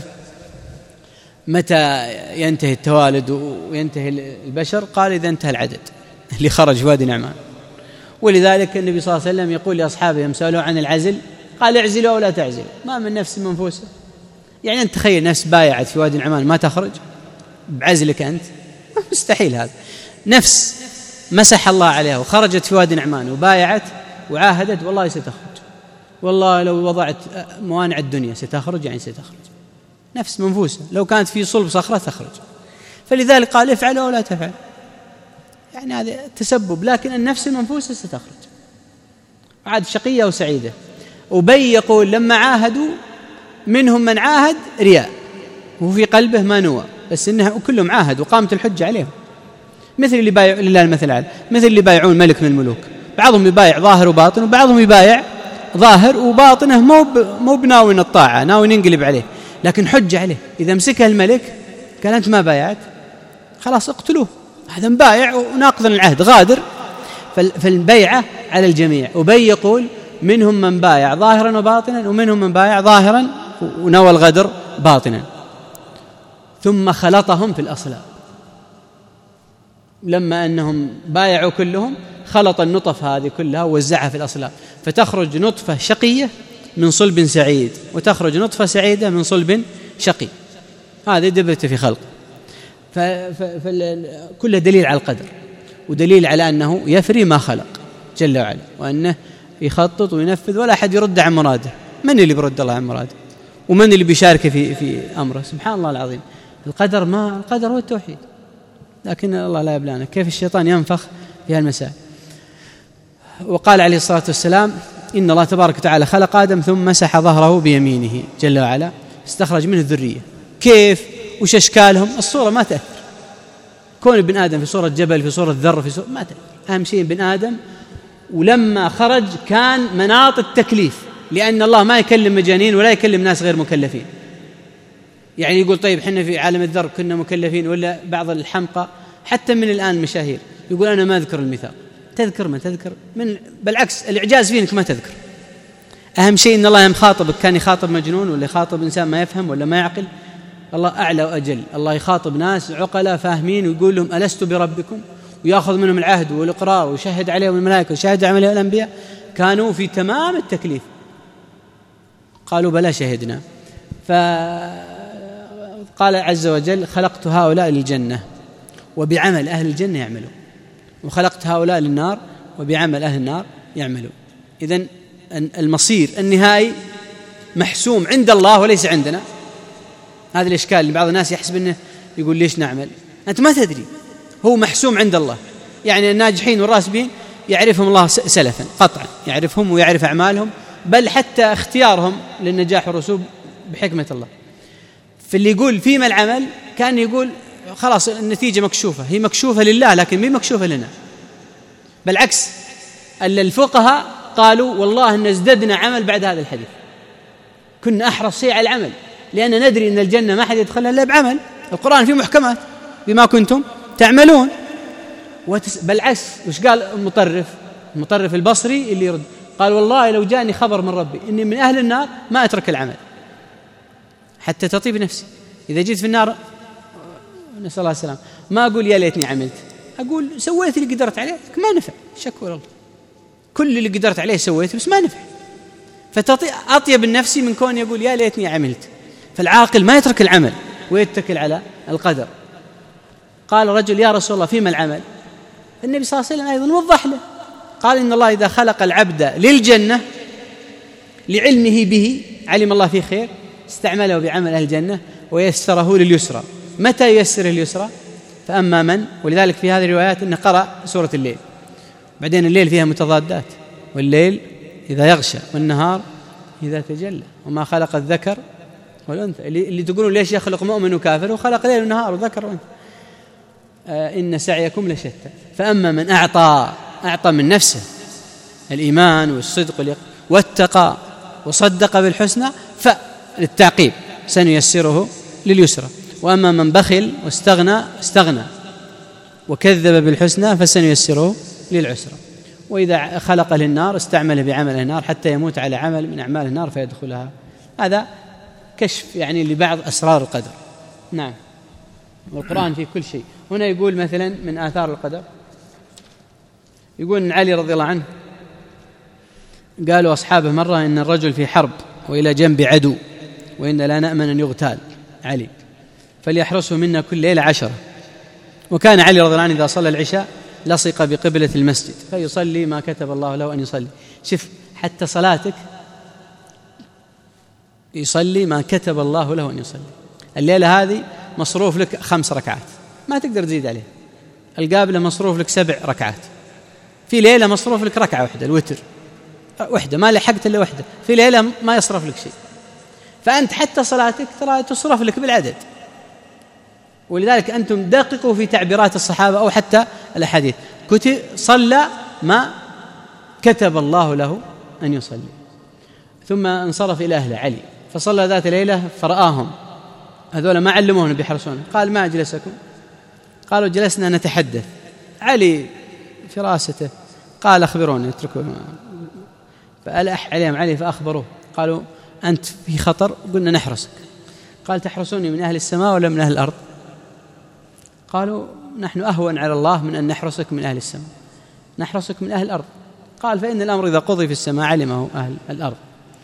متى ينتهي التوالد وينتهي البشر، قال إذا انتهى العدد اللي خرج في وادي نعمان. ولذلك النبي صلى الله عليه وسلم يقول لأصحابه يسألون عن العزل، قال اعزلوا أو لا تعزلوا، ما من نفس منفوسة. يعني أنت تخيل نفس بايعت في وادي نعمان ما تخرج بعزلك أنت، مستحيل هذا. نفس مسح الله عليها وخرجت في وادي نعمان وبايعت وعاهدت والله ستخرج، والله لو وضعت موانع الدنيا ستخرج، يعني ستخرج. نفس منفوسة لو كانت في صلب صخرة تخرج. فلذلك قال افعل أو لا تفعل، يعني هذا تسبب، لكن النفس المنفوسة ستخرج، عاد شقية وسعيدة. وبي يقول لما عاهدوا منهم من عاهد رياء وفي قلبه ما نوى، بس إنها كلهم عاهد وقامت الحجة عليهم. مثل اللي بايع لله المثل الأعلى، مثل اللي بايعون ملك من الملوك، بعضهم يبايع ظاهر وباطن، وبعضهم يبايع ظاهر وباطنه مو مو بناوي الطاعة، ناوي ينقلب عليه، لكن حجة عليه. إذا مسكها الملك قال أنت ما بايعت، خلاص اقتلوه، هذا مبايع وناقض العهد غادر. فالبيعة على الجميع. وبي يقول منهم من بايع ظاهرا وباطنا، ومنهم من بايع ظاهرا ونوى الغدر باطنا، ثم خلطهم في الأصلاب. لما أنهم بايعوا كلهم خلط النطف هذه كلها ووزعها في الأصلاب، فتخرج نطفة شقية من صلب سعيد، وتخرج نطفة سعيدة من صلب شقي. هذا دبرت في خلق. فكل دليل على القدر، ودليل على أنه يفري ما خلق جل وعلا، وأنه يخطط وينفذ ولا أحد يرد عن مراده. من اللي بيرد الله عن مراده؟ ومن اللي بيشارك في في أمره؟ سبحان الله العظيم. القدر ما القدر هو التوحيد، لكن الله لا يبلانا كيف الشيطان ينفخ في هالمسائل. وقال عليه الصلاة والسلام إن الله تبارك وتعالى خلق آدم ثم مسح ظهره بيمينه جل وعلا، استخرج منه الذرية. كيف وش أشكالهم؟ الصورة ما تأثر. كون ابن آدم في صورة جبل، في صورة ذر، في صورة ما تأثر. أهم شيء ابن آدم. ولما خرج كان مناط التكليف، لأن الله ما يكلم مجانين ولا يكلم ناس غير مكلفين. يعني يقول طيب حنا في عالم الذر كنا مكلفين، ولا بعض الحمقى حتى من الآن مشاهير يقول أنا ما أذكر الميثاق. تذكر ما تذكر، من بالعكس الإعجاز فينك ما تذكر. أهم شيء إن الله يوم خاطبك كان يخاطب مجنون ولا يخاطب إنسان ما يفهم ولا ما يعقل؟ الله أعلى وأجل، الله يخاطب ناس عقلاء فاهمين ويقول لهم ألست بربكم، ويأخذ منهم العهد والإقرار ويشهد عليهم الملائكة ويشهد عليهم الأنبياء، كانوا في تمام التكليف قالوا بلى شهدنا. فقال عز وجل خلقت هؤلاء للجنة وبعمل أهل الجنة يعملون، وخلقت هؤلاء للنار وبعمل أهل النار يعملون. إذن المصير النهائي محسوم عند الله وليس عندنا. هذا الإشكال اللي بعض الناس يحسب أنه يقول ليش نعمل، أنت ما تدري، هو محسوم عند الله. يعني الناجحين والراسبين يعرفهم الله سلفا قطعا، يعرفهم ويعرف أعمالهم، بل حتى اختيارهم للنجاح والرسوب بحكمة الله. فاللي يقول فيما العمل كان يقول خلاص النتيجة مكشوفة، هي مكشوفة لله لكن مين مكشوفة لنا. بالعكس الفقهاء قالوا والله أن ازددنا عمل بعد هذا الحديث، كنا أحرص شيء على العمل، لأن ندري أن الجنة ما حد يدخلها إلا بعمل. القرآن فيه محكمات بما كنتم تعملون. بالعكس وش قال المطرف المطرف البصري اللي يرد، قال والله لو جاني خبر من ربي إني من أهل النار ما أترك العمل حتى تطيب نفسي. إذا جيت في النار نسأل الله السلام ما أقول يا ليتني عملت، أقول سويت اللي قدرت عليه ما نفع، شكر الله كل اللي قدرت عليه سويت بس ما نفع. فأطيب النفس من كون يقول يا ليتني عملت. فالعاقل ما يترك العمل ويتكل على القدر. قال رجل يا رسول الله فيما العمل؟ النبي صلى الله عليه وسلم أيضا وضح له، قال إن الله إذا خلق العبد للجنة لعلمه به، علم الله فيه خير، استعمله بعمل أهل الجنة ويسره لليسرى. متى ييسر اليسرى؟ فأما من، ولذلك في هذه الروايات إنه قرأ سورة الليل، بعدين الليل فيها متضادات، والليل إذا يغشى والنهار إذا تجلى وما خلق الذكر والأنثى. اللي, اللي تقولون ليش يخلق مؤمن وكافر وخلق ليل ونهار وذكر وأنثى، آه إن سعيكم لشتى. فأما من أعطى أعطى من نفسه الإيمان والصدق والتقى وصدق بالحسنى فللتعقيب سنيسره لليسرى. وأما من بخل واستغنى استغنى وكذب بالحسنى فسنيسره للعسرى. وإذا خلق للنار استعمله بعمل النار حتى يموت على عمل من أعمال النار فيدخلها. هذا كشف يعني لبعض أسرار القدر. نعم، والقرآن في كل شيء. هنا يقول مثلا من آثار القدر، يقول إن علي رضي الله عنه قالوا أصحابه مرة إن الرجل في حرب وإلى جنب عدو وإن لا نأمن أن يغتال علي، فليحرسه منا كل ليلة عشرة. وكان علي رضي الله عنه إذا صلى العشاء لصق بقبلة المسجد فيصلي ما كتب الله له أن يصلي. شوف حتى صلاتك يصلي ما كتب الله له أن يصلي. الليلة هذه مصروف لك خمس ركعات ما تقدر تزيد عليه، القابلة مصروف لك سبع ركعات، في ليلة مصروف لك ركعة واحدة الوتر واحدة ما لحقت إلا واحدة، في ليلة ما يصرف لك شيء. فأنت حتى صلاتك ترى تصرف لك بالعدد. ولذلك أنتم دققوا في تعبيرات الصحابة أو حتى الأحاديث، كتب صلى ما كتب الله له أن يصلي. ثم انصرف إلى أهله علي فصلى ذات ليلة فرآهم هذول ما علموه بيحرسونه، قال ما أجلسكم؟ قالوا جلسنا نتحدث. علي فراسته قال أخبروني اتركوا. فألح عليهم علي فأخبروه، قالوا أنت في خطر؟ قلنا نحرسك. قال تحرسوني من أهل السماء ولا من أهل الأرض؟ قالوا نحن أهون على الله من أن نحرسك من أهل السماء، نحرسك من أهل الأرض. قال فإن الأمر إذا قضي في السماء علمه أهل الأرض،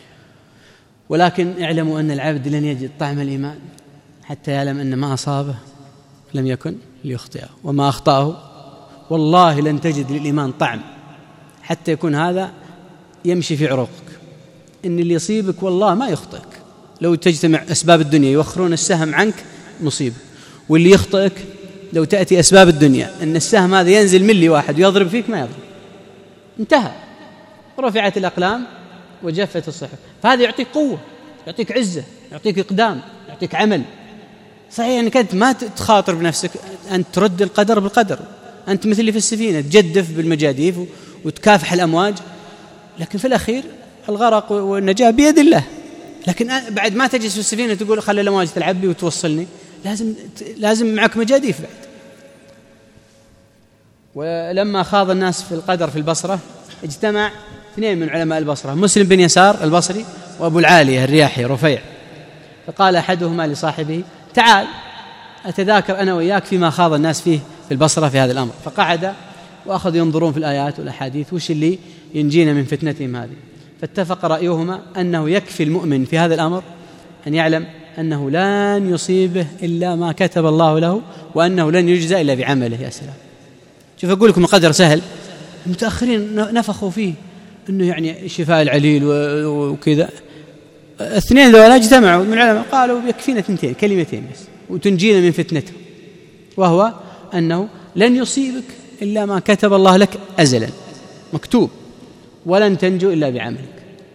ولكن اعلموا أن العبد لن يجد طعم الإيمان حتى يعلم أن ما أصابه لم يكن ليخطئه وما أخطأه والله لن تجد للإيمان طعم حتى يكون هذا يمشي في عروقك. إن اللي يصيبك والله ما يخطئك، لو تجتمع أسباب الدنيا يوخرون السهم عنك مصيبة، واللي يخطئك لو تأتي أسباب الدنيا أن السهم هذا ينزل ملي واحد ويضرب فيك ما يضرب، انتهى، رفعت الأقلام وجفت الصحف. فهذا يعطيك قوة، يعطيك عزة، يعطيك إقدام، يعطيك عمل. صحيح أنك أنت ما تخاطر بنفسك، أنت ترد القدر بالقدر، أنت مثل اللي في السفينة تجدف بالمجاديف وتكافح الأمواج، لكن في الأخير الغرق والنجاة بيد الله. لكن بعد ما تجلس في السفينة تقول خلي الأمواج تلعب بي وتوصلني، لازم لازم معك مجاديف بعد. ولما خاض الناس في القدر في البصرة اجتمع اثنين من علماء البصرة، مسلم بن يسار البصري وأبو العالية الرياحي رفيع، فقال أحدهما لصاحبه تعال أتذاكر أنا وإياك فيما خاض الناس فيه في البصرة في هذا الأمر. فقعد وأخذ ينظرون في الآيات والأحاديث وش اللي ينجينا من فتنتهم هذه. فاتفق رأيهما أنه يكفي المؤمن في هذا الأمر أن يعلم أنه لن يصيبه إلا ما كتب الله له، وأنه لن يجزى إلا بعمله. يا سلام، شوف أقول لكم القدر سهل، المتأخرين نفخوا فيه أنه يعني شفاء العليل وكذا. اثنين ذولا اجتمعوا من العلماء قالوا يكفينا ثنتين كلمتين بس وتنجينا من فتنته، وهو أنه لن يصيبك إلا ما كتب الله لك أزلا مكتوب، ولن تنجو إلا بعملك.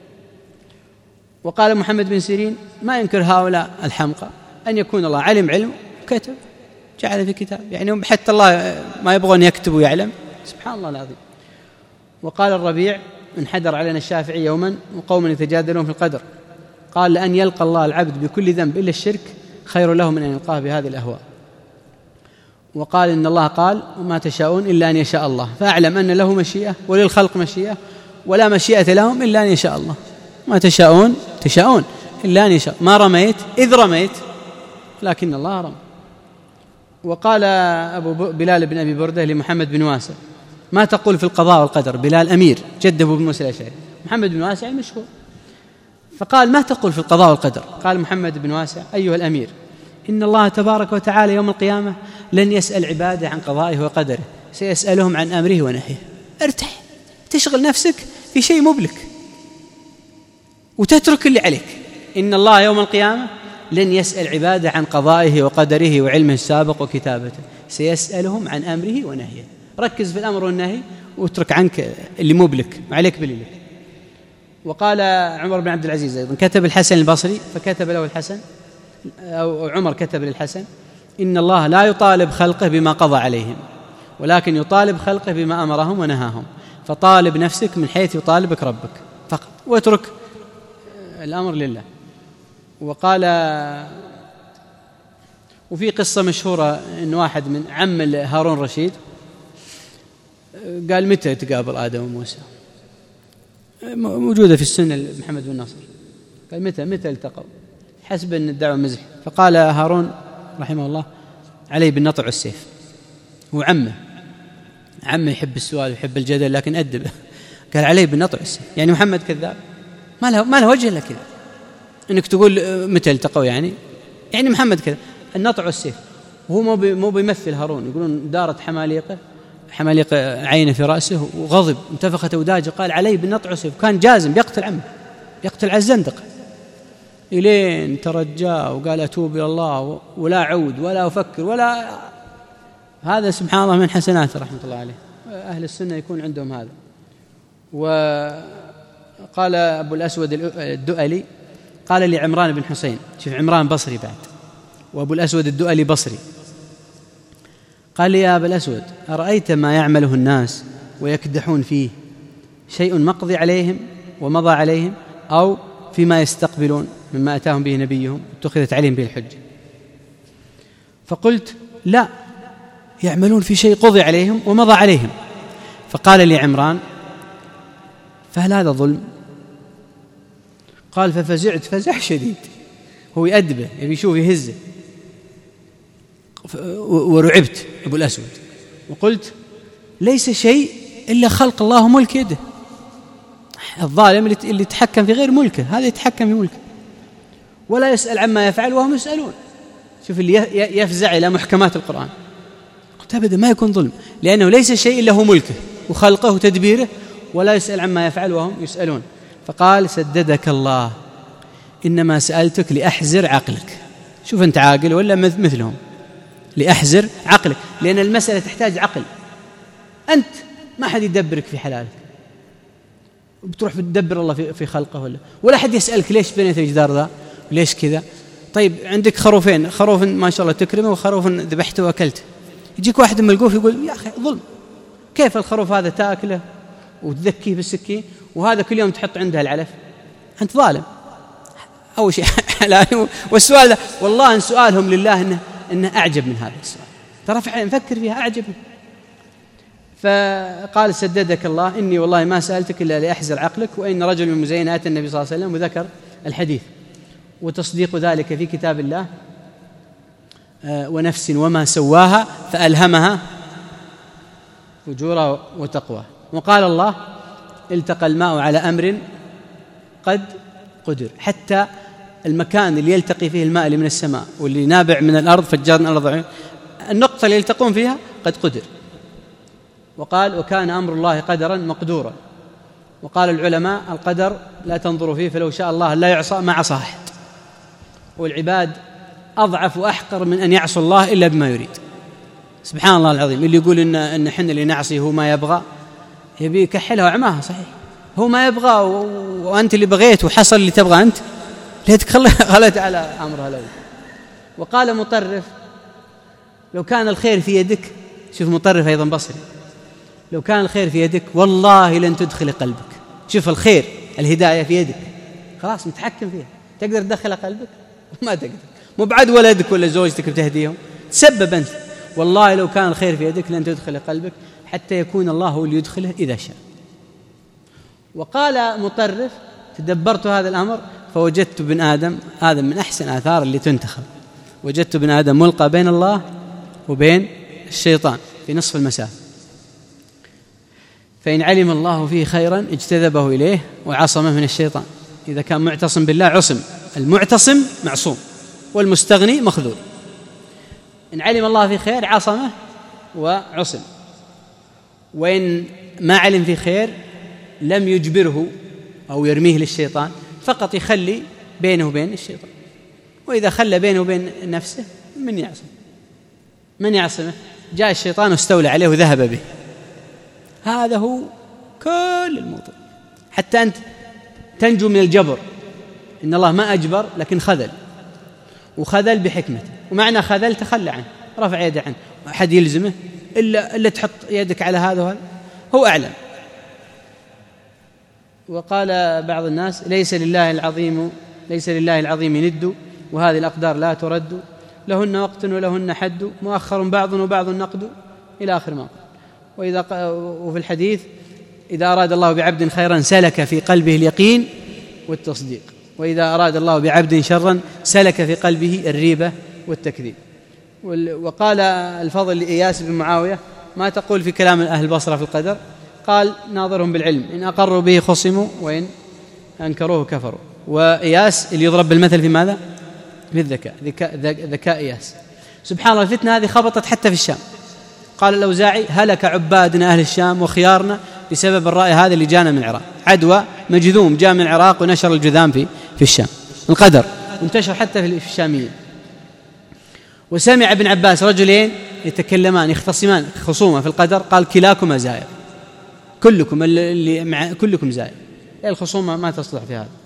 وقال محمد بن سيرين ما ينكر هؤلاء الحمقى أن يكون الله علم علم كتب جعل في كتاب، يعني حتى الله ما يبغون يكتب ويعلم، سبحان الله العظيم. وقال الربيع انحدر علينا الشافعي يوما وقوم يتجادلون في القدر، قال لأن يلقى الله العبد بكل ذنب إلا الشرك خير له من أن يلقاه بهذه الأهواء. وقال إن الله قال وما تشاءون إلا أن يشاء الله، فأعلم أن له مشيئة وللخلق مشيئة ولا مشيئة لهم إلا أن يشاء الله. ما تشاءون تشاءون إلا أن يشاء، ما رميت إذ رميت لكن الله رمى. وقال أبو بلال بن أبي بردة لمحمد بن واسع ما تقول في القضاء والقدر؟ بلال أمير جده ابن موسى الأشعري، محمد بن واسع مشهور، فقال ما تقول في القضاء والقدر؟ قال محمد بن واسع أيها الأمير إن الله تبارك وتعالى يوم القيامة لن يسأل عباده عن قضائه وقدره، سيسألهم عن أمره ونهيه. ارتاح، تشغل نفسك في شيء مبلك وتترك اللي عليك. إن الله يوم القيامة لن يسأل عباده عن قضائه وقدره وعلمه السابق وكتابته، سيسألهم عن أمره ونهيه. ركز في الأمر والنهي واترك عنك اللي مبلك وعليك باللي لك. وقال عمر بن عبد العزيز أيضا كتب الحسن البصري فكتب له الحسن، أو عمر كتب للحسن إن الله لا يطالب خلقه بما قضى عليهم ولكن يطالب خلقه بما أمرهم ونهاهم، فطالب نفسك من حيث يطالبك ربك فقط واترك الأمر لله. وقال وفي قصة مشهورة إن واحد من عم هارون رشيد قال متى يتقابل آدم وموسى، موجودة في السنة محمد بن ناصر، قال متى متى التقوا، حسب أن الدعوة مزح. فقال هارون رحمه الله عليه بالنطع والسيف. هو عمه عمه يحب السؤال ويحب الجدل لكن أدبه، قال عليه بالنطع والسيف. يعني محمد كذاب، ما له ما له وجه إلا كذا إنك تقول متى التقوا، يعني يعني محمد كذا النطع والسيف. وهو مو مو بيمثل هارون، يقولون دارت حماليقه حماليق عينه في رأسه وغضب انتفخت أوداجه، قال عليه بالنطع والسيف، كان جازم بيقتل عمه يقتل على الزندقة، إلين ترجى وقال أتوب إلى الله ولا عود ولا أفكر ولا. هذا سبحان الله من حسناته رحمة الله عليه، أهل السنة يكون عندهم هذا. وقال أبو الأسود الدؤلي قال لي عمران بن حسين، شوف عمران بصري بعد وأبو الأسود الدؤلي بصري، قال لي يا أبا الأسود أرأيت ما يعمله الناس ويكدحون فيه شيء مقضي عليهم ومضى عليهم أو فيما يستقبلون مما أتاهم به نبيهم اتخذت عليهم به الحجة؟ فقلت لا، يعملون في شيء قضي عليهم ومضى عليهم. فقال لي عمران فهل هذا ظلم؟ قال ففزعت فزع شديد، هو يأدبه يبي يشوف يهزه، ورعبت أبو الأسود وقلت ليس شيء إلا خلق الله ملك يده، الظالم اللي يتحكم في غير ملكه هذا يتحكم في ملكه ولا يسأل عما يفعل وهم يسألون. شوف اللي يفزع إلى محكمات القرآن. قلت أبدا ما يكون ظلم، لأنه ليس شيء إلا هو ملكه وخلقه وتدبيره ولا يسأل عما يفعل وهم يسألون. فقال سددك الله، إنما سألتك لأحزر عقلك. شوف أنت عاقل ولا مثلهم؟ لأحزر عقلك، لأن المسألة تحتاج عقل، أنت ما حد يدبرك في حلالك، بتروح بتدبر الله في خلقه ولا ولا أحد يسألك ليش بنيت الجدار ذا وليش كذا. طيب عندك خروفين، خروف ما شاء الله تكرمه وخروف ذبحته وأكلته، يجيك واحد ملقوف يقول يا أخي ظلم، كيف الخروف هذا تأكله وتذكيه بالسكين وهذا كل يوم تحط عنده العلف؟ أنت ظالم. أول شيء حلال. والسؤال ده والله إن سؤالهم لله إنه, إنه أعجب من هذا السؤال، ترى فعلا نفكر فيها أعجب. فقال سددك الله إني والله ما سألتك إلا لأحزر عقلك، وإن رجل من مزين أتى النبي صلى الله عليه وسلم وذكر الحديث، وتصديق ذلك في كتاب الله، ونفس وما سواها فألهمها فجورها وتقواها. وقال الله التقى الماء على أمر قد قدر، حتى المكان اللي يلتقي فيه الماء اللي من السماء واللي نابع من الأرض فجرنا الأرض عين، النقطة اللي يلتقون فيها قد قدر. وقال وكان أمر الله قدرا مقدورا. وقال العلماء القدر لا تنظروا فيه، فلو شاء الله لا يعصى ما عصى أحد، والعباد أضعف وأحقر من أن يعصوا الله إلا بما يريد. سبحان الله العظيم، اللي يقول إن إن حنا اللي نعصي هو ما يبغى، يبي يكحلها وعماها. صحيح هو ما يبغى وأنت اللي بغيت وحصل اللي تبغى أنت، ليتك خلت على أمرها الأول. وقال مطرف لو كان الخير في يدك، شوف مطرف أيضا بصري، لو كان الخير في يدك والله لن تدخل قلبك. شوف الخير الهداية في يدك، خلاص متحكم فيها، تقدر تدخل قلبك؟ ما تقدر، مو بعد ولدك ولا زوجتك بتهديهم، تسبب أنت. والله لو كان الخير في يدك لن تدخل قلبك، حتى يكون الله هو اللي يدخله إذا شاء. وقال مطرف تدبرت هذا الأمر فوجدت ابن آدم، هذا من أحسن آثار اللي تنتخب، وجدت ابن آدم ملقى بين الله وبين الشيطان في نصف المسافة، فإن علم الله فيه خيرا اجتذبه إليه وعصمه من الشيطان. إذا كان معتصم بالله عصم، المعتصم معصوم والمستغني مخذول. إن علم الله فيه خير عصمه وعصم، وإن ما علم فيه خير لم يجبره أو يرميه للشيطان، فقط يخلي بينه وبين الشيطان. وإذا خلى بينه وبين نفسه من يعصم؟ من يعصمه؟ جاء الشيطان واستولى عليه وذهب به. هذا هو كل الموضوع. حتى أنت تنجو من الجبر، إن الله ما أجبر لكن خذل، وخذل بحكمته. ومعنى خذل تخلى عنه، رفع يده عنه، أحد يلزمه إلا, إلا تحط يدك على هذا وهذا، هو أعلم. وقال بعض الناس ليس لله العظيم ليس لله العظيم ند، وهذه الأقدار لا ترد، لهن وقت ولهن حد، مؤخر بعض وبعض نقد، إلى آخر ما قال. وإذا وفي الحديث إذا أراد الله بعبد خيرا سلك في قلبه اليقين والتصديق، وإذا أراد الله بعبد شرا سلك في قلبه الريبة والتكذيب. وقال الفضل لإياس بن معاوية ما تقول في كلام أهل البصرة في القدر؟ قال ناظرهم بالعلم، إن أقروا به خصموا وإن أنكروه كفروا. وإياس اللي يضرب بالمثل في ماذا؟ في الذكاء، ذكاء, ذكاء إياس. سبحان الله الفتنة هذه خبطت حتى في الشام. قال الأوزاعي هلك عبادنا أهل الشام وخيارنا بسبب الرأي هذا اللي جانا من العراق. عدوى مجذوم جاء من العراق ونشر الجذام في في الشام، القدر انتشر حتى في الشاميين. وسمع ابن عباس رجلين يتكلمان يختصمان خصومة في القدر، قال كلاكما زائر، كلكم اللي مع كلكم زائر، الخصومة ما تصلح في هذا.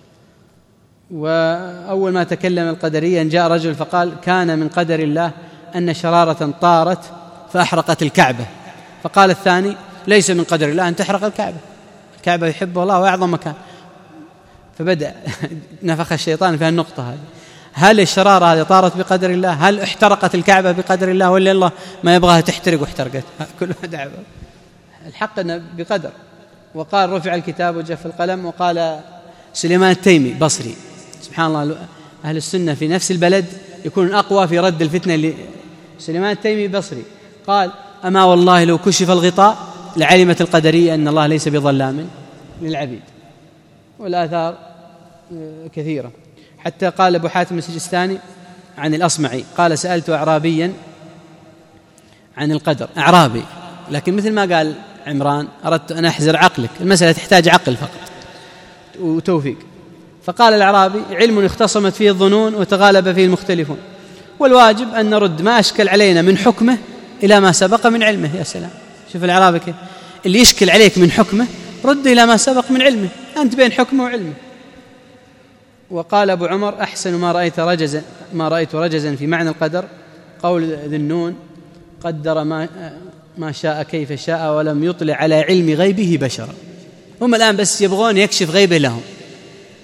وأول ما تكلم القدرية جاء رجل فقال كان من قدر الله أن شرارة طارت فأحرقت الكعبة، فقال الثاني ليس من قدر الله أن تحرق الكعبة، الكعبة يحبه الله وأعظم مكان. فبدأ نفخ الشيطان في النقطة هذه، هل الشرارة هذه طارت بقدر الله؟ هل احترقت الكعبة بقدر الله؟ ولا الله ما يبغاها تحترق واحترقت؟ كلها دعوة. الحق أنه بقدر. وقال رفع الكتاب وجف القلم. وقال سليمان التيمي بصري، سبحان الله أهل السنة في نفس البلد يكون أقوى في رد الفتنة اللي سليمان التيمي بصري قال أما والله لو كشف الغطاء لعلمت القدرية أن الله ليس بظلام للعبيد. والآثار كثيرة. حتى قال أبو حاتم السجستاني عن الأصمعي قال سألت أعرابيا عن القدر، أعرابي لكن مثل ما قال عمران أردت أن أحزر عقلك، المسألة تحتاج عقل فقط وتوفيق. فقال الأعرابي علم اختصمت فيه الظنون وتغالب فيه المختلفون، والواجب أن نرد ما أشكل علينا من حكمه إلى ما سبق من علمه. يا سلام، شوف الأعرابي كيف اللي يشكل عليك من حكمه رد إلى ما سبق من علمه، أنت بين حكمه وعلمه. وقال أبو عمر أحسن ما رأيت رجزا ما رأيت رجزا في معنى القدر قول ذي النون قدر ما ما شاء كيف شاء ولم يطلع على علم غيبه بشرا. هم الآن بس يبغون يكشف غيبه لهم،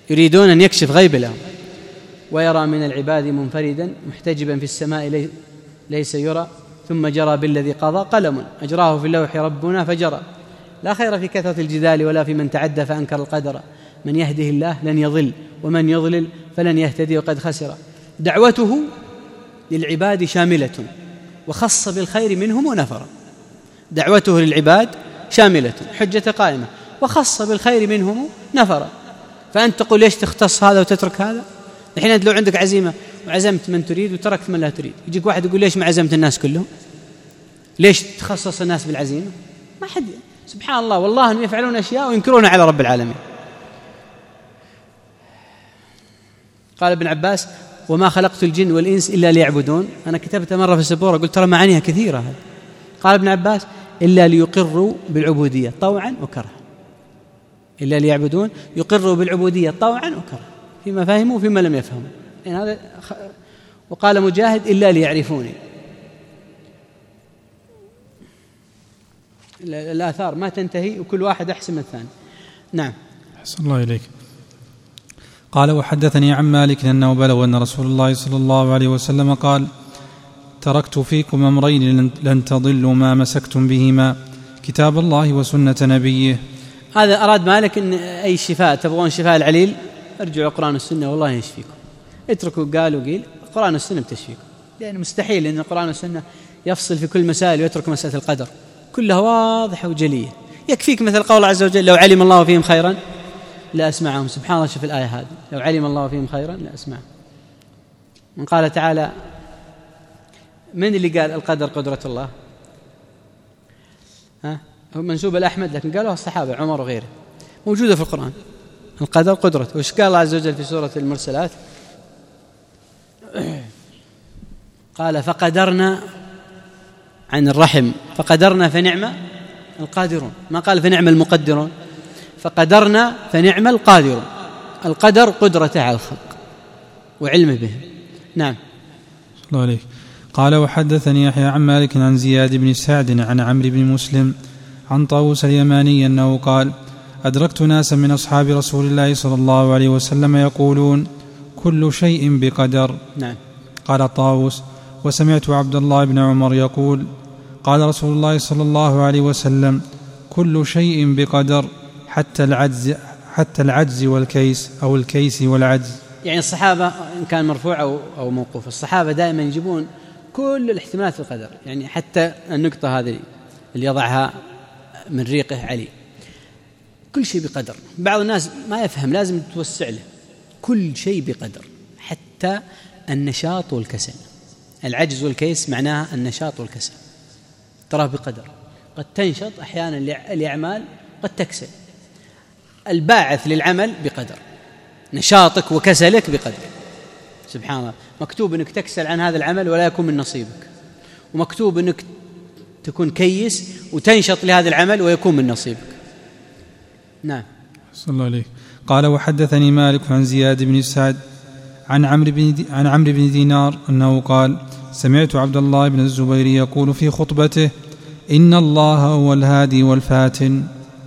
يريدون أن يكشف غيب لهم. ويرى من العباد منفردا محتجبا في السماء ليس يرى، ثم جرى بالذي قضى قلم أجراه في اللوح ربنا فجرى. لا خير في كثرة الجدال ولا في من تعدى فأنكر القدر، من يهده الله لن يضل ومن يضلل فلن يهتدي وقد خسر. دعوته للعباد شاملة وخص بالخير منهم ونفر. دعوته للعباد شاملة، حجة قائمة، وخص بالخير منهم نفر. فأنت تقول ليش تختص هذا وتترك هذا؟ الحين أنت لو عندك عزيمة وعزمت من تريد وتركت من لا تريد، يجيك واحد يقول ليش ما عزمت الناس كلهم؟ ليش تخصص الناس بالعزيمة؟ ما حد. سبحان الله، والله أنهم يفعلون أشياء وينكرون على رب العالمين. قال ابن عباس: وما خلقت الجن والإنس إلا ليعبدون. أنا كتبت مرة في السبورة قلت ترى معانيها كثيرة. قال ابن عباس: إلا ليقروا بالعبودية طوعا وكرها. إلا ليعبدون، يقروا بالعبودية طوعا وكرها، فيما فهموا وفيما لم يفهموا. يعني هذا خ... وقال مجاهد: إلا ليعرفوني. الآثار ما تنتهي وكل واحد أحسن من الثاني. نعم. أحسن الله إليك. قال: وحدثني عن مالك أنه بلغ أن رسول الله صلى الله عليه وسلم قال: تركت فيكم أمرين لن تضلوا ما مسكتم بهما، كتاب الله وسنة نبيه. هذا أراد مالك أن أي شفاء تبغون شفاء العليل ارجعوا القرآن والسنة والله يشفيكم. اتركوا قال وقيل، القرآن والسنة بتشفيكم، لأن مستحيل أن القرآن والسنة يفصل في كل مسائل ويترك مسألة القدر، كلها واضحة وجلية. يكفيك مثل قول الله عز وجل: لو علم الله فيهم خيرا لا أسمعهم. سبحان الله، شوف الآية هذه: لو علم الله فيهم خيرا لا أسمعهم. من قال تعالى: من اللي قال القدر قدرة الله؟ ها؟ هو منسوب الأحمد، لكن قالوها الصحابة عمر وغيره، موجودة في القرآن. القدر قدرته. وش قال الله عز وجل في سورة المرسلات؟ قال: فقدرنا عن الرحم فقدرنا فنعم القادرون. ما قال فنعم المقدرون، فقدرنا فنعم القادرون. القدر قدرته على الخلق وعلمه بهم. نعم. الله عليك. قال: وحدثني يحيى عن مالك عن زياد بن سعد عن عمرو بن مسلم عن طاووس اليماني أنه قال: أدركت ناسا من أصحاب رسول الله صلى الله عليه وسلم يقولون: كل شيء بقدر. نعم. قال طاووس: وسمعت عبد الله بن عمر يقول: قال رسول الله صلى الله عليه وسلم: كل شيء بقدر حتى العجز حتى العجز والكيس أو الكيس والعجز. يعني الصحابة إن كان مرفوع أو أو موقوف، الصحابة دائما يجيبون كل الاحتمالات في القدر، يعني حتى النقطة هذه اللي يضعها من ريقه علي، كل شيء بقدر. بعض الناس ما يفهم، لازم توسع له. كل شيء بقدر حتى النشاط والكسل. العجز والكيس معناها النشاط والكسل، تراه بقدر. قد تنشط أحيانا لأعمال، قد تكسل. الباعث للعمل بقدر، نشاطك وكسلك بقدر. سبحان الله، مكتوب أنك تكسل عن هذا العمل ولا يكون من نصيبك، ومكتوب أنك تكون كيس وتنشط لهذا العمل ويكون من نصيبك. نعم. صلى الله عليه. قال: وحدثني مالك عن زياد بن سعد عن عمرو بن دي عن عمرو بن دينار أنه قال: سمعت عبد الله بن الزبير يقول في خطبته: إن الله هو الهادي والفاتن.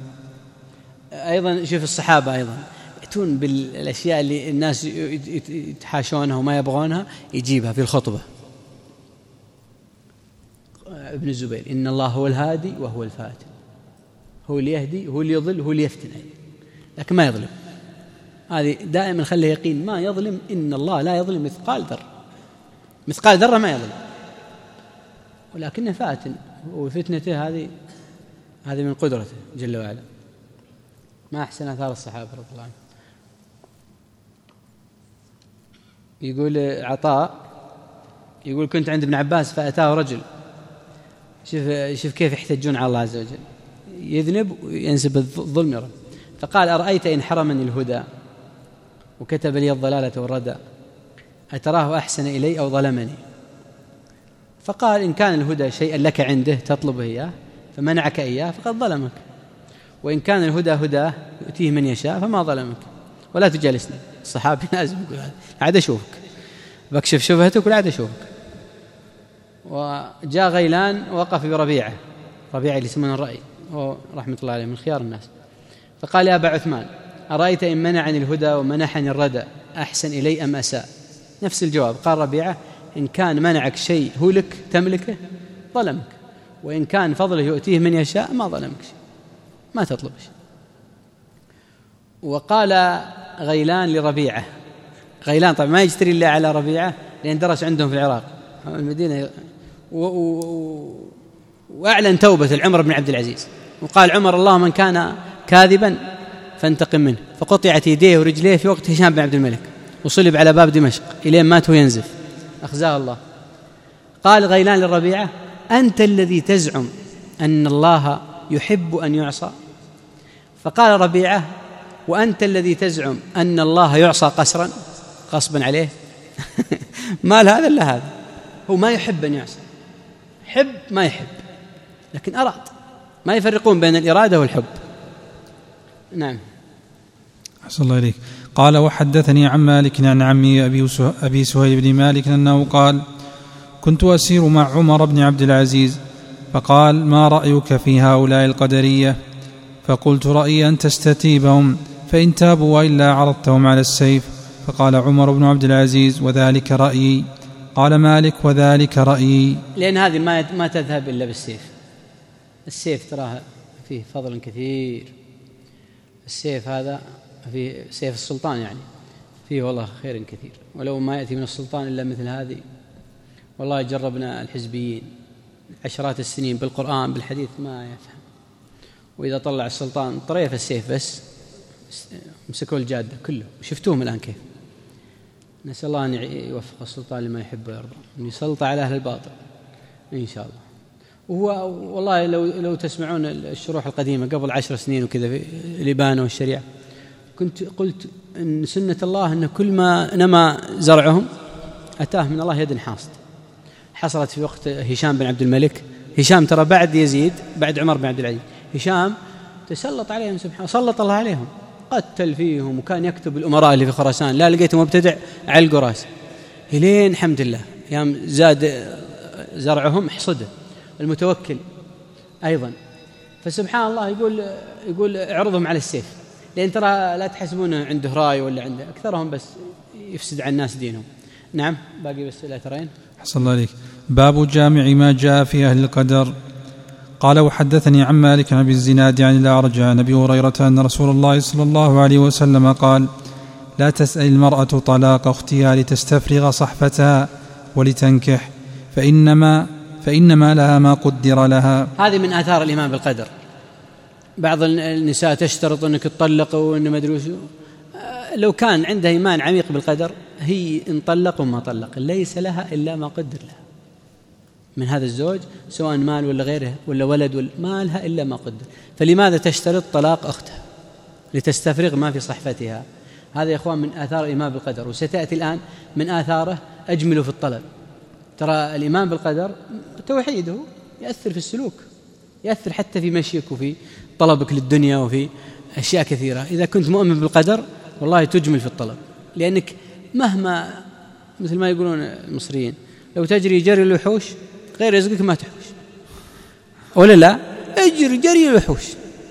أيضا شوف الصحابة أيضا يأتون بالأشياء اللي الناس يتحاشونها وما يبغونها، يجيبها في الخطبة. ابن الزبير: إن الله هو الهادي وهو الفاتن، هو اللي يهدي، هو اللي يضل، هو اللي يفتن، لكن ما يظلم. هذه دائما خليه يقين، ما يظلم. إن الله لا يظلم مثقال ذرة، مثقال ذرة ما يظلم، ولكنه فاتن، وفتنته هذه هذه من قدرته جل وعلا. ما أحسن آثار الصحابة رضي الله عنهم. يقول عطاء، يقول: كنت عند ابن عباس فأتاه رجل. شوف شوف كيف يحتجون على الله عز وجل، يذنب وينسب الظلم يرى. فقال: أرأيت إن حرمني الهدى وكتب لي الضلالة والردى، أتراه أحسن إلي أو ظلمني؟ فقال: إن كان الهدى شيئا لك عنده تطلبه إياه فمنعك إياه فقد ظلمك، وإن كان الهدى هداه يؤتيه من يشاء فما ظلمك. ولا تجالسني. الصحابي لازم يقول هذا، عاد أشوفك، بكشف شبهتك ولا عاد أشوفك. وجاء غيلان وقف بربيعة، ربيعة اللي يسمونه الرأي، هو رحمة الله عليه من خيار الناس، فقال: يا أبا عثمان، أرأيت إن منعني الهدى ومنحني الردى أحسن إلي أم أساء؟ نفس الجواب. قال ربيعة إن كان منعك شيء هو لك تملكه ظلمك، وإن كان فضله يؤتيه من يشاء ما ظلمك شيء، ما تطلب شيء. وقال غيلان لربيعة، غيلان طبعا ما يجتري الله على ربيعة لأن درس عندهم في العراق المدينة، و... و... وأعلن توبة العمر بن عبد العزيز، وقال عمر اللهم من كان كاذبا فانتقم منه، فقطعت يديه ورجليه في وقت هشام بن عبد الملك، وصلب على باب دمشق إلين مات وينزف أخزاه الله. قال غيلان للربيعة أنت الذي تزعم أن الله يحب أن يعصى؟ فقال ربيعة وأنت الذي تزعم أن الله يعصى قسرا غصبا عليه؟ ما هذا إلا هذا، هو ما يحب أن يعصى، حب ما يحب لكن أراد، ما يفرقون بين الإرادة والحب. نعم. أحسن الله إليك. قال وحدثني عن مالك عن عمي أبي سهيل بن مالك أنه قال كنت أسير مع عمر بن عبد العزيز فقال ما رأيك في هؤلاء القدرية؟ فقلت رأيي أن تستتيبهم، فإن تابوا وإلا عرضتهم على السيف. فقال عمر بن عبد العزيز وذلك رأيي. قال مالك وذلك رأيي، لأن هذه ما ما تذهب إلا بالسيف. السيف تراها فيه فضل كثير، السيف هذا فيه سيف السلطان يعني فيه والله خير كثير، ولو ما يأتي من السلطان إلا مثل هذه. والله جربنا الحزبيين عشرات السنين بالقرآن بالحديث ما يفهم، وإذا طلع السلطان طريف السيف بس مسكوا الجادة كله، وشفتوهم الآن كيف. نسأل الله أن يوفق السلطان لما يحب ويرضى، أن يسلط على أهل الباطل إن شاء الله. وهو والله لو لو تسمعون الشروح القديمة قبل عشر سنين وكذا في الإبانة والشريعة، كنت قلت إن سنة الله أن كل ما نما زرعهم أتاه من الله يد حاصد. حصلت في وقت هشام بن عبد الملك. هشام ترى بعد يزيد بعد عمر بن عبد العزيز، هشام تسلط عليهم سبحانه، سلط الله عليهم، قتل فيهم، وكان يكتب الأمراء اللي في خراسان لا لقيته مبتدع على القراس، إلين الحمد لله يوم زاد زرعهم حصده. المتوكل أيضا، فسبحان الله يقول يقول اعرضهم على السيف، لأن ترى لا تحسبونه عنده راي ولا عنده، أكثرهم بس يفسد على الناس دينهم. نعم باقي بس لا ترين. حسن الله عليك. باب جامع ما جاء في أهل القدر. قال وحدثني عن مالك عن أبي الزناد عن الأعرج عن أبي هريرة أن رسول الله صلى الله عليه وسلم قال لا تسأل المرأة طلاق أختها لتستفرغ صحفتها ولتنكح، فإنما فإنما لها ما قدر لها. هذه من آثار الإيمان بالقدر. بعض النساء تشترط أنك تطلق وإن ما أدري لو كان عندها إيمان عميق بالقدر هي إن طلق وما طلق ليس لها إلا ما قدر لها من هذا الزوج، سواء مال ولا غيره ولا ولد ولا ما لها إلا ما قدر. فلماذا تشترط طلاق أختها؟ لتستفرغ ما في صحفتها. هذا يا إخوان من آثار الإيمان بالقدر، وستأتي الآن من آثاره أجمل في الطلب. ترى الإيمان بالقدر توحيده يأثر في السلوك، يأثر حتى في مشيك وفي طلبك للدنيا وفي أشياء كثيرة. إذا كنت مؤمن بالقدر والله تجمل في الطلب، لأنك مهما مثل ما يقولون المصريين لو تجري جري الوحوش غير رزقك ما تحوش، ولا لا؟ اجري جري الوحوش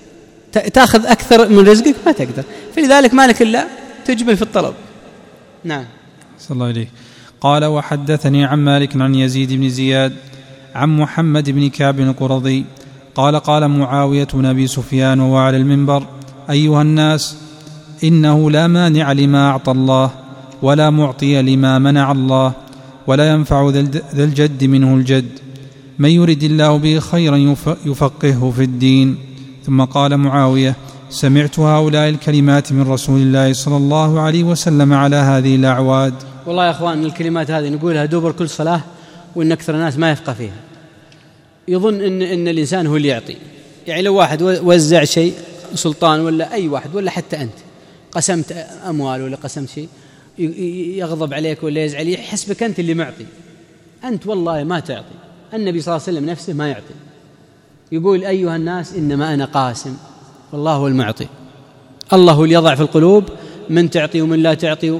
تأخذ أكثر من رزقك ما تقدر، فلذلك مالك إلا تجمل في الطلب. نعم. صلى الله عليه. قال وحدثني عن مالك عن يزيد بن زياد عن محمد بن كعب القرظي قال قال معاوية بن أبي سفيان وهو على المنبر أيها الناس إنه لا مانع لما أعطى الله ولا معطي لما منع الله ولا ينفع ذا الجد منه الجد، من يرد الله به خيرا يفقهه في الدين. ثم قال معاوية سمعت هؤلاء الكلمات من رسول الله صلى الله عليه وسلم على هذه الأعواد. والله يا أخوان الكلمات هذه نقولها دبر كل صلاة، وإن أكثر الناس ما يفقه فيها، يظن إن, إن الإنسان هو اللي يعطي. يعني لو واحد وزع شيء سلطان ولا أي واحد ولا حتى أنت قسمت أموال ولا قسمت شيء يغضب عليك ولا يزعل، يحسبك أنت اللي معطي، أنت والله ما تعطي. النبي صلى الله عليه وسلم نفسه ما يعطي، يقول أيها الناس إنما أنا قاسم والله هو المعطي. الله هو اللي يضع في القلوب من تعطي ومن لا تعطي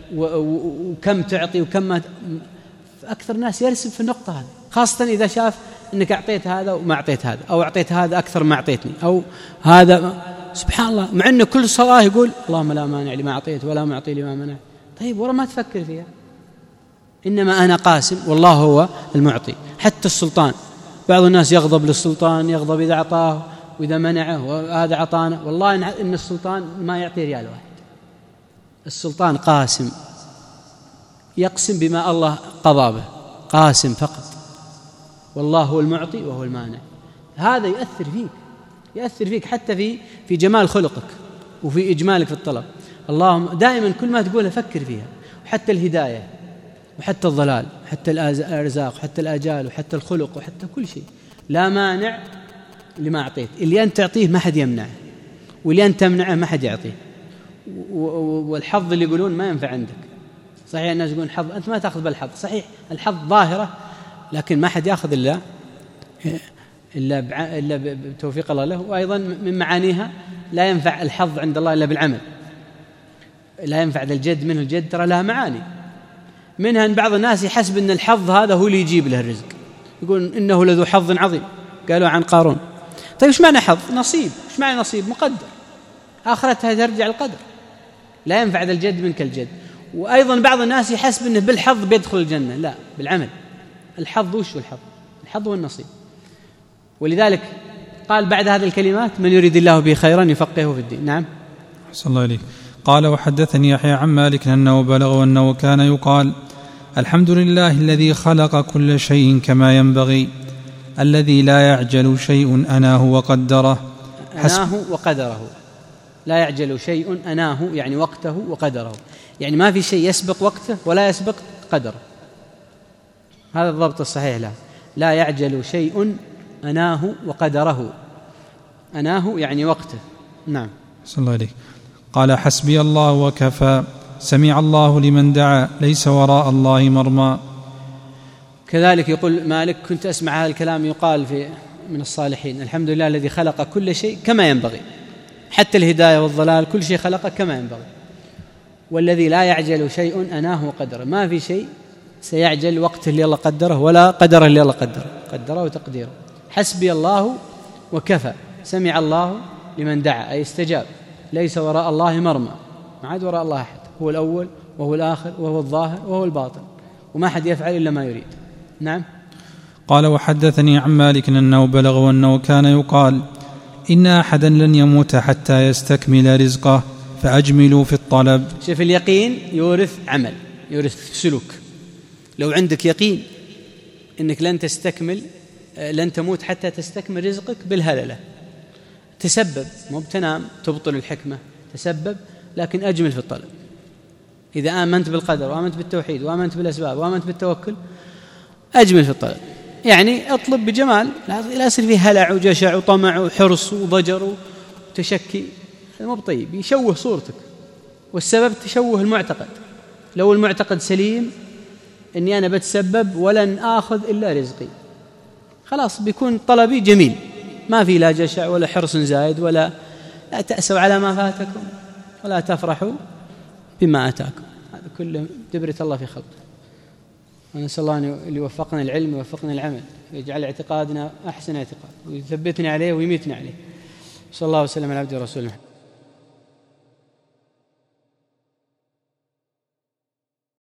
وكم تعطي وكم ما. أكثر الناس يرسب في النقطة هذه، خاصة إذا شاف أنك أعطيت هذا وما أعطيت هذا، أو أعطيت هذا أكثر ما أعطيتني، أو هذا سبحان الله، مع أنه كل صلاة يقول اللهم لا مانع لما أعطيت ولا معطي لما منع. طيب ورا ما تفكر فيها، إنما أنا قاسم والله هو المعطي. حتى السلطان، بعض الناس يغضب للسلطان، يغضب إذا أعطاه وإذا منعه وهذا أعطانا. والله إن السلطان ما يعطي ريال واحد، السلطان قاسم، يقسم بما الله قضى به، قاسم فقط. والله هو المعطي وهو المانع. هذا يؤثر فيك، يؤثر فيك حتى في في جمال خلقك وفي إجمالك في الطلب. اللهم دائما كل ما تقوله فكر فيها، وحتى الهداية وحتى الضلال، حتى الأرزاق وحتى الآجال وحتى الخلق وحتى كل شيء. لا مانع لما أعطيت، اللي أنت تعطيه ما حد يمنعه، واللي أنت تمنعه ما حد يعطيه. والحظ اللي يقولون ما ينفع عندك، صحيح الناس يقولون حظ، أنت ما تأخذ بالحظ، صحيح الحظ ظاهرة لكن ما حد يأخذ إلا إلا إلا بتوفيق الله له. وأيضا من معانيها لا ينفع الحظ عند الله إلا بالعمل، لا ينفع ذا الجد منه الجد، ترى لها معاني. منها أن بعض الناس يحسب أن الحظ هذا هو اللي يجيب له الرزق، يقول إنه لذو حظ عظيم، قالوا عن قارون. طيب إيش معنى حظ؟ نصيب. إيش معنى نصيب؟ مقدر، آخرتها ترجع القدر، لا ينفع ذا الجد منك الجد. وأيضا بعض الناس يحسب أنه بالحظ بيدخل الجنة، لا، بالعمل. الحظ وش هو الحظ؟ الحظ هو النصيب. ولذلك قال بعد هذه الكلمات من يريد الله به خيرا يفقهه في الدين. نعم. أحسن الله إليك. قال وحدثني يحيى عن مالك أنه بلغ أنه كان يقال الحمد لله الذي خلق كل شيء كما ينبغي، الذي لا يعجل شيء أناه وقدره. أناه وقدره، لا يعجل شيء أناه يعني وقته وقدره، يعني ما في شيء يسبق وقته ولا يسبق قدره. هذا الضبط الصحيح له. لا يعجل شيء أناه وقدره، أناه يعني وقته. نعم. صلى الله عليه. قال حسبي الله وكفى، سمع الله لمن دعا، ليس وراء الله مرمى. كذلك يقول مالك كنت أسمع هذا الكلام يقال في من الصالحين، الحمد لله الذي خلق كل شيء كما ينبغي، حتى الهداية والضلال كل شيء خلقه كما ينبغي. والذي لا يعجل شيء أناه وقدره، ما في شيء سيعجل وقته اللي الله قدره ولا قدره اللي الله قدره، قدره وتقديره. حسبي الله وكفى، سمع الله لمن دعا أي استجاب، ليس وراء الله مرمى، ما عاد وراء الله أحد، هو الأول وهو الآخر وهو الظاهر وهو الباطن، وما حد يفعل إلا ما يريد. نعم. قال وحدثني عن مالك أنه بلغ وأنه كان يقال إن أحدا لن يموت حتى يستكمل رزقه فأجملوا في الطلب. شوف اليقين يورث عمل، يورث سلوك. لو عندك يقين إنك لن تستكمل لن تموت حتى تستكمل رزقك بالهللة، تسبب، مو بتنام تبطل الحكمة، تسبب لكن أجمل في الطلب. إذا آمنت بالقدر وآمنت بالتوحيد وآمنت بالأسباب وآمنت بالتوكل أجمل في الطلب، يعني اطلب بجمال، لا يصير فيه هلع وجشع وطمع وحرص وضجر وتشكي، هذا مو بطيب، يشوه صورتك. والسبب تشوه المعتقد. لو المعتقد سليم إني أنا بتسبب ولن آخذ إلا رزقي، خلاص بيكون طلبي جميل، ما في لا جشع ولا حرص زايد، ولا لا تأسوا على ما فاتكم ولا تفرحوا بما أتاكم. هذا كله دبرة الله في خلقه. ونسأل الله أن يوفقنا العلم ويوفقنا العمل، ويجعل اعتقادنا أحسن اعتقاد، ويثبتنا عليه ويميتنا عليه. صلى الله وسلم على عبده ورسوله.